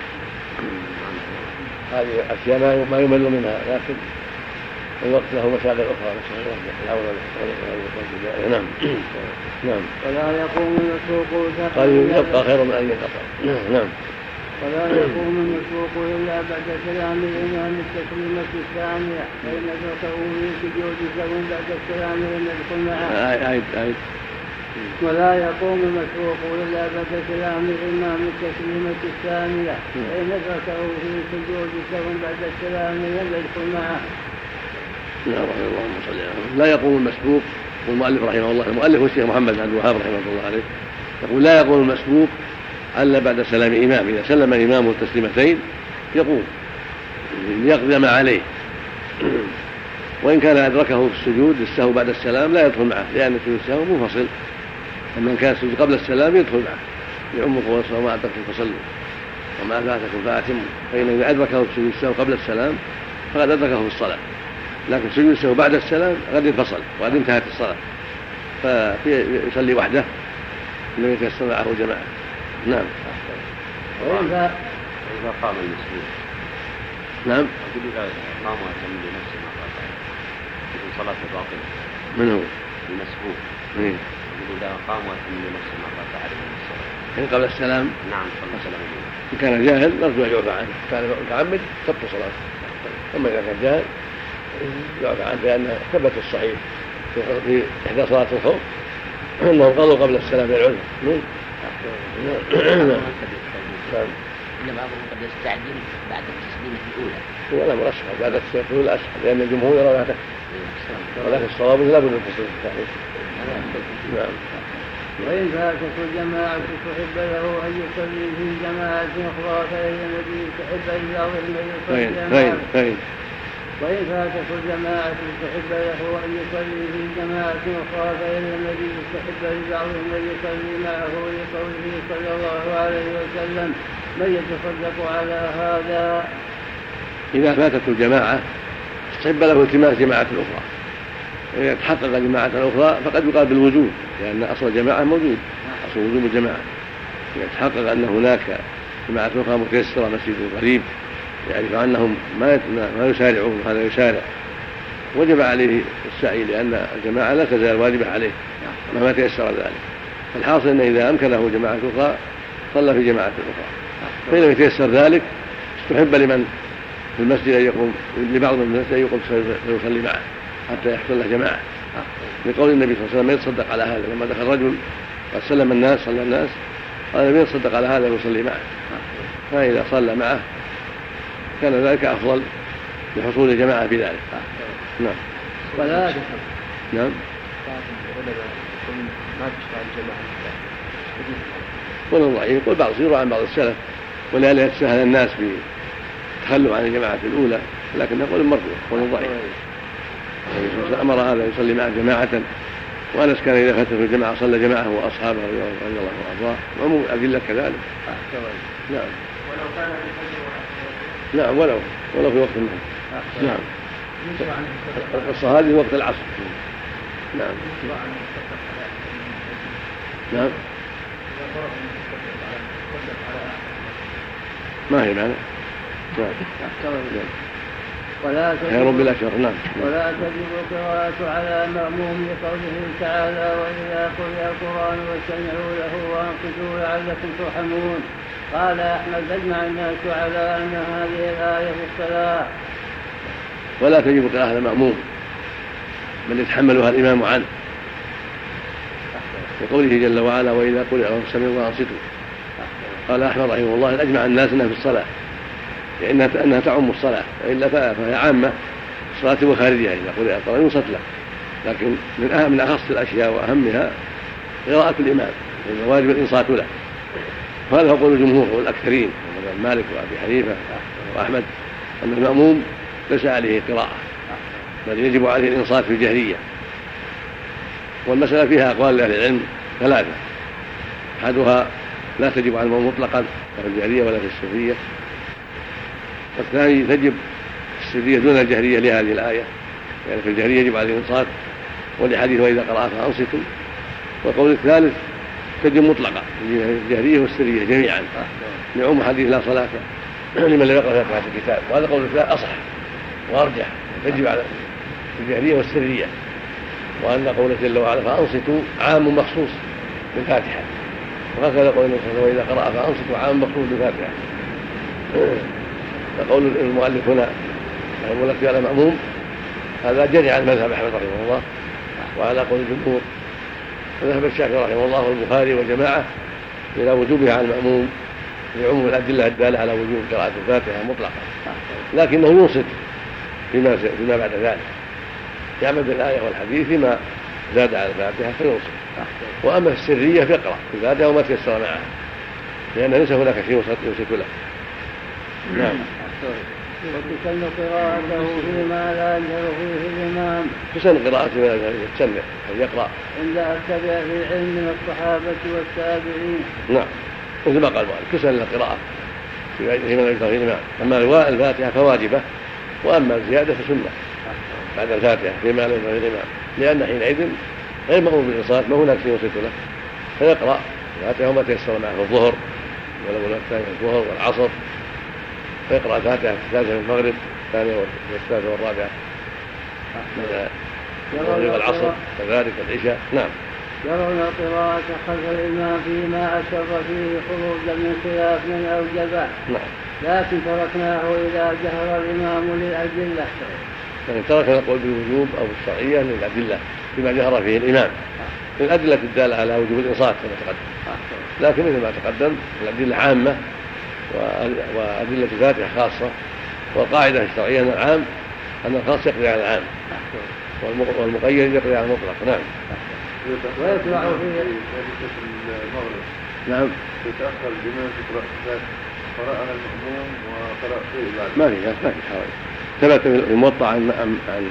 هذه أشياء ما يمل منها لكن الوقت له مشاغل أخرى نسأل الله العون والعون. نعم نعم. ولا يقوم المشروق قال يبقى خير من أن ينقطع. نعم. ولا يقوم المشروق إلا بعد سلام الإمام التسليمة الثانية فإن ذكره في سجود سهو بعد السلام لم يدخل معه. عيد عيد. ولا يقوم المشروق إلا بعد سلام الإمام التسليمة الثانية فإن ذكره في سجود سهو بعد السلام لم يدخل معه. نعم رحمه الله صلى الله عليه وسلم. لا يقوم المسبوق. والمؤلف رحمه الله المؤلف هو الشيخ محمد بن عبد الوهاب رحمه الله عليه يقول لا يقوم المسبوق إلا بعد سلام إمام. إذا سلم إمامه التسليمتين يقوم يقضي ما عليه. وإن كان أدركه في السجود السهو بعد السلام لا يدخل معه لأن سجود السهو منفصل. أما إن كان السجود قبل السلام يدخل معه يعم قول صلى الله عليه وسلم فصلوا وما فاتكم فأتموا. فإن إذا أدركه في سجود السهو قبل السلام فقد أدركه في الصلاة. لكن سجود السهو بعد السلام قد انفصل وقد انتهت الصلاة فيصلي وحده لم يتيسر معه جماعة. نعم. وإذا قام المسلم نعم. إذا قام وأتم لنفسه ما قال في صلاة باطلة. من هو؟ المسبوق. إيه. إذا قام وأتم لنفسه ما قال عليه الصلاة. يعني قبل السلام. نعم صلى الله عليه وسلم. إن كان جاهل نرجو أن يعفى عنه. كان متعمد تبطل صلاته. أما إذا كان جاهل يعفى عنه لأن ثبت الصحيح في إحدى صلاة الخوف أنهم قالوا قبل السلام بالعذر. إن بعضهم قد يستعجل بعد التسليمة الأولى. هو الأمر أسهل بعد التسليمة الأولى أسهل لأن الجمهور يرى لا تكفي ولكن الصواب لا بد من التسليمة الثانية. نعم. وإن فاتت الجماعة تحب له أن يصلي في جماعة أخرى فإن الذي تحب له أن يصلي معه. وإن فاتت الجماعة تحب له أن يصلي في جماعة أخرى فإن الذي تحب لبعضهم أن يصلي معه لقوله صلى الله عليه وسلم من يتصدق على هذا. إذا فاتت الجماعة تحب له التماس جماعة أخرى. إذا تحقق جماعة أخرى فقد يقال بالوجود لأن أصل الجماعة موجود أصل وجود الجماعة. إذا تحقق أن هناك جماعة أخرى متيسرة مسجد قريب يعرف أنهم ما ما يسارعون وهذا يسارع وجب عليه السعي لأن الجماعة لا تزال واجبة عليه مهما تيسر ذلك. فالحاصل أنه إذا أمكنه جماعة أخرى صلى في جماعة أخرى. فإذا يتيسر ذلك استحب لمن في المسجد أن يقوم لبعض من المسجد أن يقوم فيصلي معه حتى يحصل له جماعة لقول النبي صلى الله عليه وسلم ما يتصدق على هذا. لما دخل رجل قد سلم الناس صلى الناس قال النبي صدق على هذا يصلي معه، فإذا صلى معه كان ذلك أفضل لحصول الجماعة في ذلك. نعم. ولا نعم. ما تشفع الجماعة قول ضعيف، يقول بعض يروى عن بعض السلف ولهذا يتساهل الناس بتخلوا عن الجماعة الأولى، لكن نقول مرجوح قول ضعيف. أمر هذا يصلي مع جماعة، وأنس كان إذا فات في الجماعة صلى جماعه وأصحابه رضي الله عنهم وأرضاه، وعموم الأدلة كذلك. نعم. ولو كان في الفجر نعم ولو ولو في وقت النوم. نعم. القصة هذه وقت العصر. نعم. نعم. ما هي معنى؟ نعم. ولا خير بلا شر. نعم. ولا تجب القراءة على مأموم لقوله تعالى وإذا قرئ القرآن واستمعوا له وأنصتوا لعلكم ترحمون. قال أحمد أجمع الناس على أن هذه الآية في الصلاة. ولا تجب القراءة على مأموم بل يتحملها الإمام عنه، لقوله جل وعلا وإذا قرئ فاستمعوا وأنصتوا. قال أحمد رحمه الله أجمع الناس أنها في الصلاة لأنها أنها تعم الصلاة، وإلا فهي عامة الصلاة وخارجها إذا قرئ القرآن ينصت له، لكن من أهم من أخص الأشياء وأهمها قراءة الإمام، لأن واجب الإنصات له. وهذا هو قول الجمهور والأكثرين من مالك وأبي حنيفة وأحمد أن المأموم ليس عليه قراءة بل يجب عليه الإنصات في الجهرية. والمسألة فيها أقوال لأهل العلم ثلاثة، أحدها لا تجب على المأموم مطلقا لا في الجهرية ولا في السرية، والثاني تجب السرية دون الجهرية لهذه الآية، يعني في الجهرية يجب عليه الإنصات ولحديث وإذا قرأ فأنصتوا. والقول الثالث تجب مطلقا الجهرية والسرية جميعا لعموم حديث لا صلاة لمن لم يقرأ فاتحة الكتاب، وهذا قول الثالث أصح وأرجح، تجب على الجهرية والسرية. وأن قوله جل وعلا فأنصتوا عام مخصوص بالفاتحة، وهكذا قول النبي صلى الله عليه وسلم وإذا قرأ فأنصتوا عام مخصوص بالفاتحة. فقول المؤلف هنا يقول لك على مأموم هذا جري عن مذهب أحمد رحمه الله وعلى قول الجمهور، وذهب الشافعي رحمه الله والبخاري وجماعة إلى وجوبها على المأموم لعموم الأدلة الدالة على وجوب قراءة الفاتحة مطلقا، لكنه ينصت فيما فيما بعد ذلك يعمل بالآية والحديث فيما زاد على الفاتحة فينصت. وأما السرية فيقرأ الفاتحة وما تيسر معها، لأن ليس هناك شيء ينصت له. نعم. وتسن قراءته فيما لا يجهر فيه الإمام. تسن قراءته فيما لا يجهر فيه، تسن أن يقرأ عند أتبع في العلم من الصحابة والتابعين. نعم، مثل ما قال المؤلف تسن القراءة فيما لا يجهر فيه الإمام. أما رواء الفاتحة فواجبة، وأما الزيادة فسنة بعد الفاتحة فيما لا يجهر فيه الإمام، لأن حينئذ غير مأمور بالإنصات، ما هناك شيء ينصت له، فيقرأ الفاتحة وما تيسر معه في الظهر والأولى الثانية الظهر والعصر، فيقرأ الفاتحة في الثالثة من المغرب الثانية والثالثة والرابعة من المغرب والعصر كذلك العشاء. نعم. يرون القراءة خلف الإمام فيما أشر فيه خروجا من خلاف من أوجبه. نعم. لكن تركناه إذا جهر الإمام للأدلة. يعني تركنا القول بالوجوب أو الشرعية للأدلة فيما جهر فيه الإمام، الأدلة الدالة على وجوب الإنصات كما تقدم، لكن مثل ما تقدم الأدلة عامة وأدلة الفاتحة خاصة، والقاعدة الشرعية أن العام أن الخاص يقضي على العام والمقيد يقضي على المطلق. نعم. ويتبع فيه المغرب. نعم. يتأخر الإمام يقرأ قرأها المأموم وقرأ فيه بعد. ما في ما في حرج. ثبت في الموطأ عن عن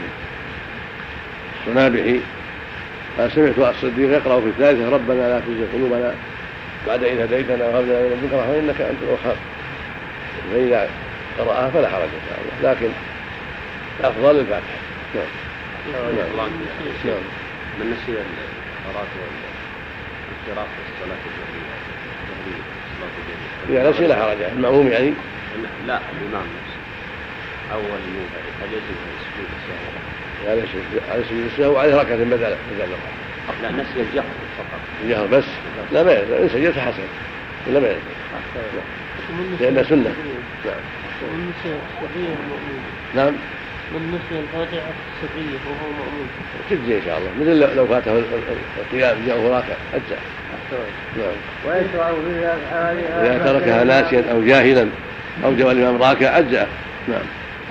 السنابحي قال سمعت الصديق يقرأ في الثالثة ربنا لا تزغ قلوبنا بعد إذ هديتنا وهب لنا من لدنك رحمة إنك أنت الوهاب. فإذا قرأها فلا حرج إن شاء الله، لكن الأفضل الفاتحة. نعم. نعم. نعم. من نسي القراءة والقراءة في الصلاة الجهرية الصلاة الجهرية إذا نسي لا حرج، المأموم يعني لا الإمام نفسه أول نوبة هل يجب سجود السهو؟ على على سجود السهو وعليه ركعة بدل بدل الركعة. لا نسي الجهر فقط. الجهر بس لا ما يلزم، إن سجد فحسن ولا ما يلزم لأنها سنة. نعم. ومن نسي السرية المأمون. نعم. من نسي الفاتحة السرية وهو مأمون. تجزي إن شاء الله، مثل لو فاته القيام جاءه راكع أجزاء. نعم. ويشرع في أفعالها إذا تركها ناسيا أو جاهلا أو جاء الإمام راكع أجزأ. نعم.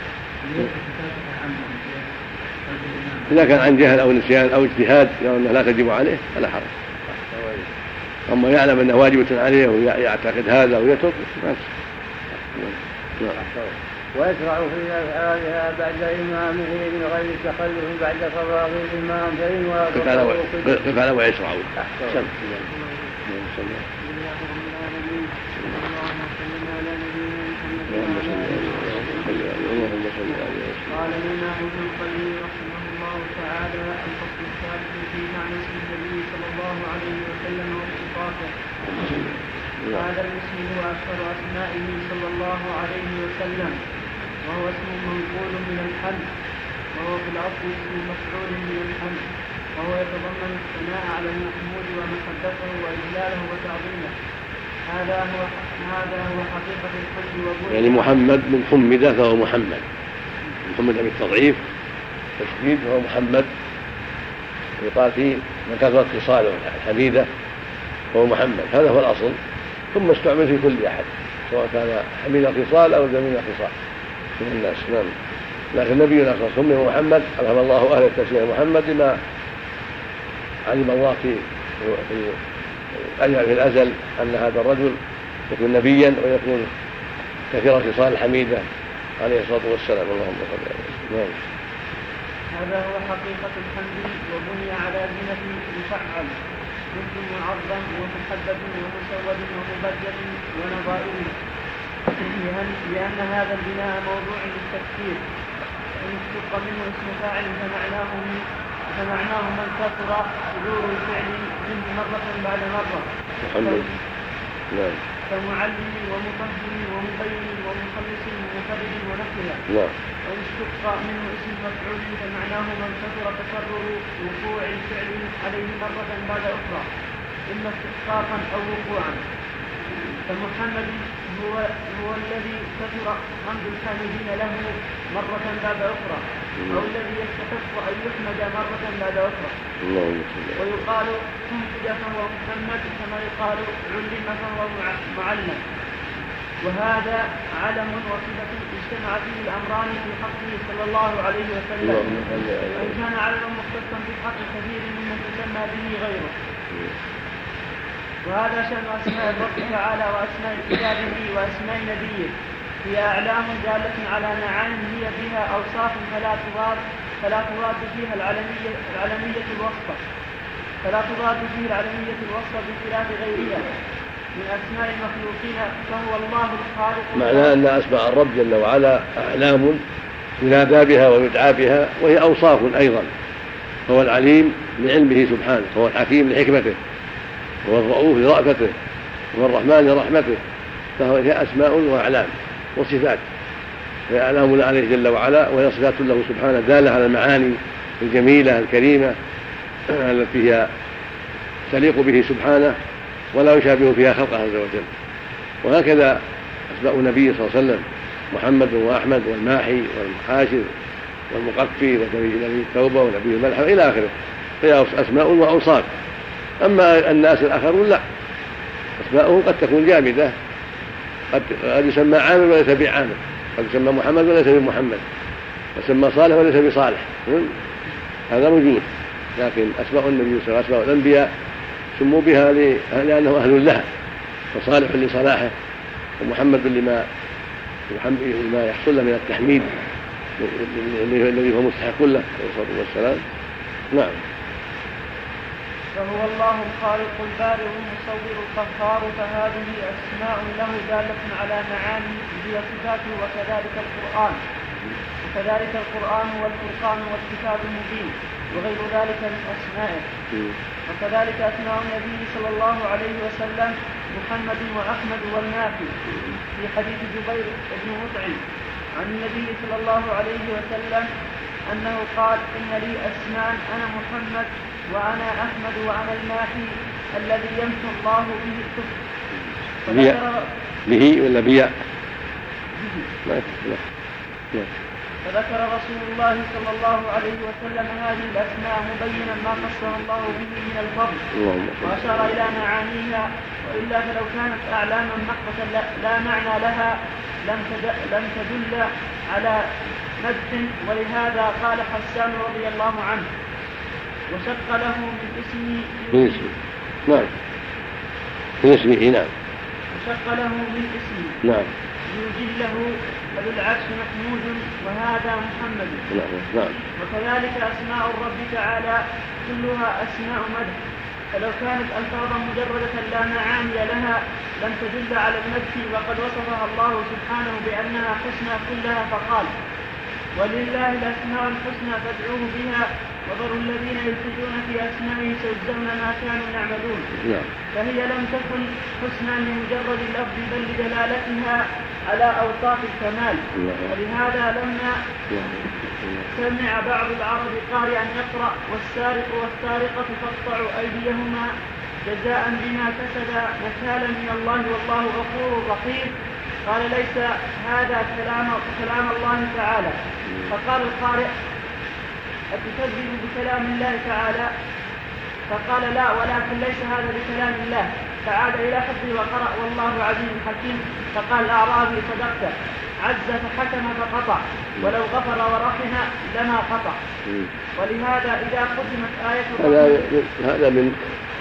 إذا كان عن جهل أو نسيان أو اجتهاد يرى أنها لا تجب عليه فلا حرج. أما يعلم أنها واجبة عليه ويعتقد هذا ويترك نعم. ويشرع في أفعالها بعد إمامه من غير تخلف بعد فراغ الإمام فإن وافقه قف على ويشرع. قال الإمام ابن القيم رحمه الله تعالى الفصل الثالث في معنى اسم النبي صلى الله عليه وسلم وصفاته. هذا الاسم هو أشهر أسمائه صلى الله عليه وسلم، وهو اسم منقول من الحمد، وهو في الأصل اسم مفعول من الحمد، وهو يتضمن الثناء على المحمود ومحبته وإجلاله وتعظيمه. هذا هو هذا هو حقيقة الحمد وبركة. يعني محمد من حمد فهو محمد، محمد بالتضعيف تشديد وهو محمد، يقال فيه من كثرت خصاله الحميدة هو محمد، هذا هو الأصل، ثم استعمل في كل أحد سواء كان حميد الخصال أو جميل الخصال من الناس. نعم. لكن نبينا صلى الله عليه وسلم محمد ألهم الله أهل التسمية محمد لما علم الله في في الأزل أن هذا الرجل يكون نبيا ويكون كثير الخصال الحميدة عليه الصلاة والسلام. اللهم صل عليه. هذا هو حقيقة الحمد، وبني على زنة مفعل مثل معظم ومحدد ومسود ومبدل ونظائره، لأن هذا البناء موضوع للتفسير. إن اشتق منه اسم فاعل فمعناه فمعناه من كثر صدور الفعل منه مرة بعد مرة، نعم. كمعلم ومفهم ومبين ومخلص ومفرد ونحوها. نعم. وإن اشتق منه اسم مفعول فمعناه من كثر تكرر وقوع الفعل عليه مرة بعد أخرى، إما استحقاقا أو وقوعا. فمحمد هو هو الذي كثر حمد الحامدين له مرة بعد أخرى، أو الذي يستحق أن يحمد مرة بعد أخرى. ويقال حمد فهو محمد كما يقال علم فهو معلم. وهذا علم وصفة اجتمع فيه الأمران في حقه صلى الله عليه وسلم، وإن كان علما مختصا بحق كثير ممن تسمى به غيره. وهذا شأن أسماء الرب تعالى وأسماء كتابه وأسماء نبيه، هي أعلام دالة على معان هي بها أوصاف فلا تضاد فلا تضاد فيها العلمية العلمية الوصفة فلا تضاد فيه العلمية الوصفة بخلاف غيرها من أسماء المخلوقين، فهو الله الخالق. معناه أن أسماء الرب جل وعلا أعلام ينادى بها ويدعى بها، وهي أوصاف أيضا. هو العليم لعلمه سبحانه، هو الحكيم لحكمته، هو الرؤوف لرأفته، هو الرحمن لرحمته، فهي أسماء وأعلام وصفات، هي أعلام عليه جل وعلا، وهي صفات له سبحانه دالة على المعاني الجميلة الكريمة التي هي تليق به سبحانه ولا يشابه فيها خلقه عز وجل. وهكذا أسماء النبي صلى الله عليه وسلم محمد وأحمد والماحي والحاشر والمقفي ونبي التوبة ونبي الملحمة إلى آخره، هي أسماء وأوصاف. أما الناس الآخرون لا، أسماءهم قد تكون جامدة، قد يسمى عامر وليس بعامر، قد يسمى محمد وليس بمحمد، يسمى صالح وليس بصالح، هذا موجود. لكن أسماء النبي صلى الله عليه وسلم أسماء الأنبياء سموا بها لأنه أهل لها، وصالح لصلاحه، ومحمد لما لما يحصل له من التحميد الذي هو مستحق له عليه الصلاة والسلام. نعم. فهو الله الخالق البارئ المصور القهار، فهذه أسماء له دالة على معاني هي صفاته. وكذلك القرآن وكذلك القرآن والفرقان والكتاب المبين وغير ذلك من أسمائه. وكذلك أسماء النبي صلى الله عليه وسلم محمد وأحمد والنافي، في حديث جبير بن مطعم عن النبي صلى الله عليه وسلم أنه قال: إن لي أسماء، أنا محمد وأنا أحمد وأنا الماحي الذي يمحو الله به الكفر. به ولا بيع؟ به. فذكر رسول الله صلى الله عليه وسلم هذه الأسماء مبينا ما خصها الله به من الفضل وأشار إلى معانيها، وإلا فلو كانت أعلاما محضة لا, لا معنى لها لم لم تدل على مدح. ولهذا قال حسان رضي الله عنه وشق له من اسمه من اسمه نعم من اسمه نعم وشق له من اسمه نعم يجله فبالعكس محمود وهذا محمد. نعم نعم. وكذلك أسماء الرب تعالى كلها أسماء مدح، فلو كانت ألفاظا مجردة لا معاني لها لم تدل على المدح، وقد وصفها الله سبحانه بأنها حسنى كلها فقال ولله الأسماء الحسنى فادعوه بها وذروا الذين يلحدون في أسمائه سيجزون ما كانوا يعملون. نعم. فهي لم تكن حسنى لمجرد اللفظ بل لدلالتها على أوصاف الكمال. ولهذا لما سمع بعض العرب قارئا يقرأ والسارق والسارقة فاقطعوا أيديهما جزاء بما كسبا نكالا من الله والله غفور رحيم، قال ليس هذا كلام كلام الله تعالى. فقال القارئ أتكذب بكلام الله تعالى؟ فقال لا، ولكن ليس هذا بكلام الله. فعاد إلى حفظه وقرأ والله عزيز حكيم. فقال الأعرابي صدقت، عز فحكم فقطع، ولو غفر ورحم لما قطع. ولهذا إذا ختمت آية هذا هذا من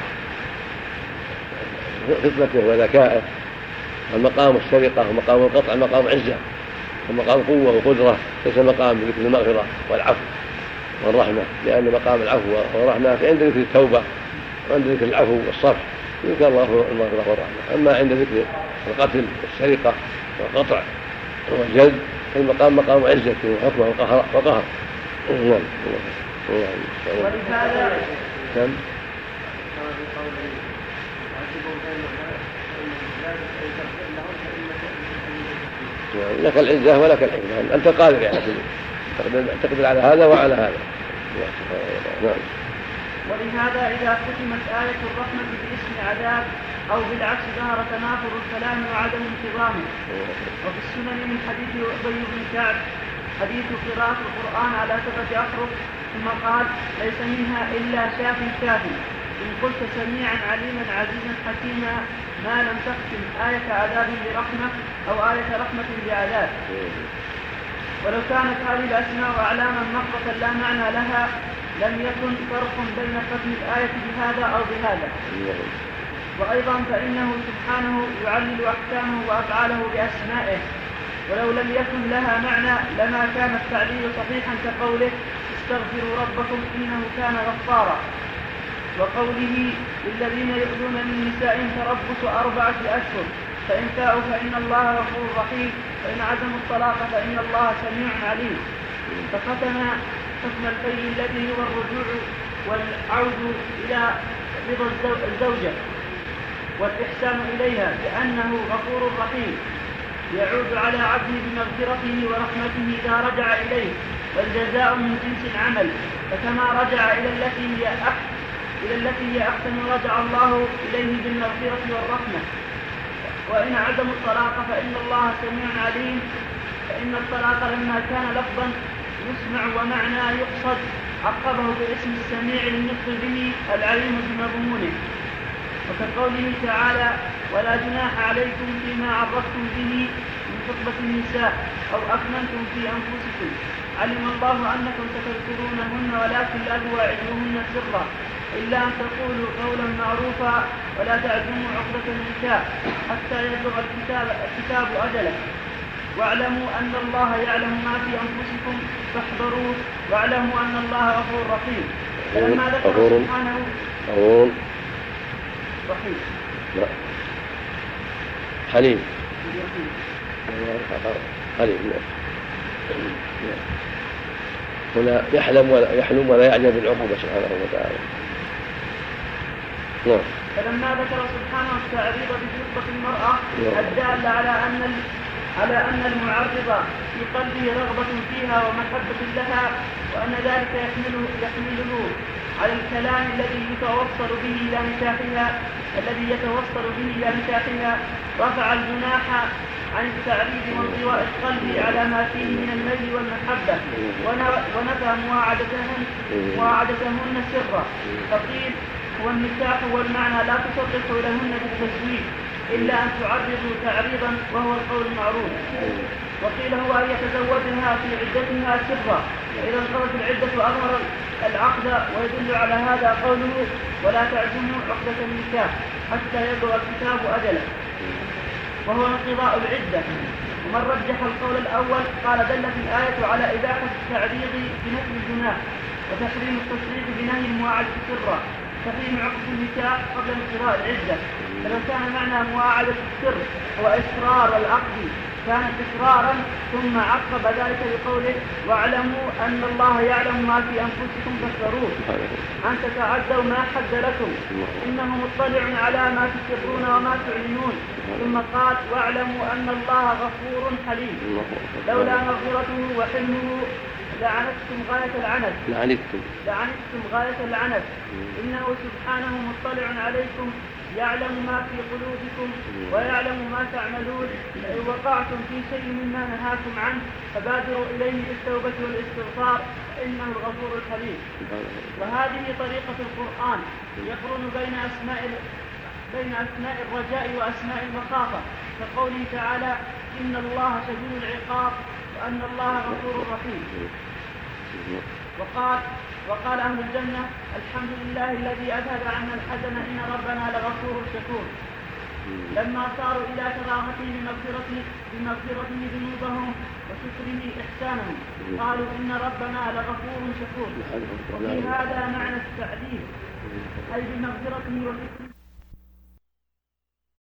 خطبته وذكائه. المقام السرقة ومقام القطع مقام عزة ومقام قوة وقدرة، ليس مقام ذكر المغفرة والعفو والرحمة، لأن مقام العفو والرحمة عند ذكر التوبة وعند ذكر العفو والصفح يذكر الله المغفرة والرحمة. أما عند ذكر القتل والسرقة والقطع والجلد المقام مقام عزة وحكمة وقهر وقهر. نعم. ولهذا كم لك العزة ولك الحكمة، أنت قادر يعني تقدر على هذا وعلى هذا. نعم. ولهذا إذا ختمت آية الرحمة باسم عذاب أو بالعكس ظهر تنافر الكلام وعدم انتظامه. وفي السنن من حديث أبي بن كعب حديث قراءة القرآن على سبعة أحرف ثم قال ليس منها إلا شاف كاف، إن قلت سميعا عليما عزيزا حكيما ما لم تختم آية عذاب برحمة أو آية رحمة بعذاب. ولو كانت هذه الأسماء أعلاما محضة لا معنى لها لم يكن فرق بين ختم الآية بهذا أو بهذا. وأيضا فإنه سبحانه يعلل أحكامه وأفعاله بأسمائه، ولو لم يكن لها معنى لما كان التعليل صحيحا كقوله استغفروا ربكم إنه كان غفارا، وقوله للذين يؤذون من نسائهم تربص أربعة أشهر فإن فاءوا فإن الله غفور رحيم فإن عزموا الطلاق فإن الله سميع عليم. فختم حكم الفي الذي هو الرجوع والعود إلى رضا الزوجة والإحسان إليها بأنه غفور رحيم يعود على عبده بمغفرته ورحمته إذا رجع إليه، والجزاء من جنس العمل، فكما رجع إلى التي هي أحسن إلى التي هي أحسن رجع الله إليه بالمغفرة والرحمة. وإن عزموا الطلاق فإن الله سميع عليم، فإن الطلاق لما كان لفظا يسمع ومعنى يقصد عقبه باسم السميع للنطق به العليم بمضمونه. وكقوله تعالى ولا جناح عليكم فيما عرفتم به من خطبة النساء أو أكننتم في أنفسكم علم الله أنكم ستذكرونهن ولكن لا تواعدوهن سرا إلا أن تقولوا قولا معروفا ولا تعزموا عقدة النكاح حتى يبلغ الكتاب, الكتاب أجله، واعلموا أن الله يعلم ما في أنفسكم فاحذروه واعلموا أن الله غفور رحيم. فلما ذكر سبحانه غفور رحيم لا حليم حليم هنا يحلم ولا يحلم ولا يعجب بالعقوبة سبحانه وتعالى. نعم. فلما ذكر سبحانه التعريض بخطبة المرأة الدالة على أن على أن المعرض في قلبه رغبة فيها ومحبة لها، وأن ذلك يحمله يحمله على الكلام الذي يتوصل به إلى نكاحها الذي يتوصل به إلى نكاحها رفع الجناح عن التعريض وانطواء القلب على ما فيه من الميل والمحبة ونفى مواعدتهن مواعدتهن سرا. فقيل هو النكاح والمعنى لا تصرح لهن بالتزويج إلا أن تعرضوا تعريضا وهو القول المعروف. وقيل هو أن يتزوجها في عدتها سرا، فإذا انقضت العدة أظهر العقد. ويدل على هذا قوله ولا تعزموا عقدة النكاح حتى يبلغ الكتاب أجله، وهو انقضاء العدة. ومن رجح القول الأول قال دلت الآية على إباحة التعريض بنفي الجناح وتحريم التصريح بنهي المواعدة سرا، تحريم عقد النكاح قبل انقضاء العدة. فلو كان معنى مواعدة السر هو إسرار العقد كانت إسرارا، ثم عقب ذلك بقوله واعلموا أن الله يعلم ما في أنفسكم فاحذروه أن تتعدوا ما حد لكم إنه مطلع على ما تسرون وما تعلنون. ثم قال واعلموا أن الله غفور حليم، لولا مغفرته وحلمه لعنتم غاية العنت لعنتم لعنتم غاية العنت. إنه سبحانه مطلع عليكم يعلم ما في قلوبكم ويعلم ما تعملون. فإن وقعتم في شيء مما نهاكم عنه فبادروا إليه بالتوبة والاستغفار فإنه الغفور الحليم. وهذه طريقة القرآن يقرن بين أسماء بين أسماء الرجاء وأسماء المخافة، كقوله تعالى إن الله شديد العقاب وأن الله غفور رحيم. وقال وقال أهل الجنة الحمد لله الذي أذهب عنا الحزن إن ربنا لغفور شكور. لما صاروا إلى كراهته بمغفرته بمغفرته ذنوبهم وشكره إحسانهم قالوا إن ربنا لغفور شكور. وفي هذا معنى التعليل أي بمغفرته وشكره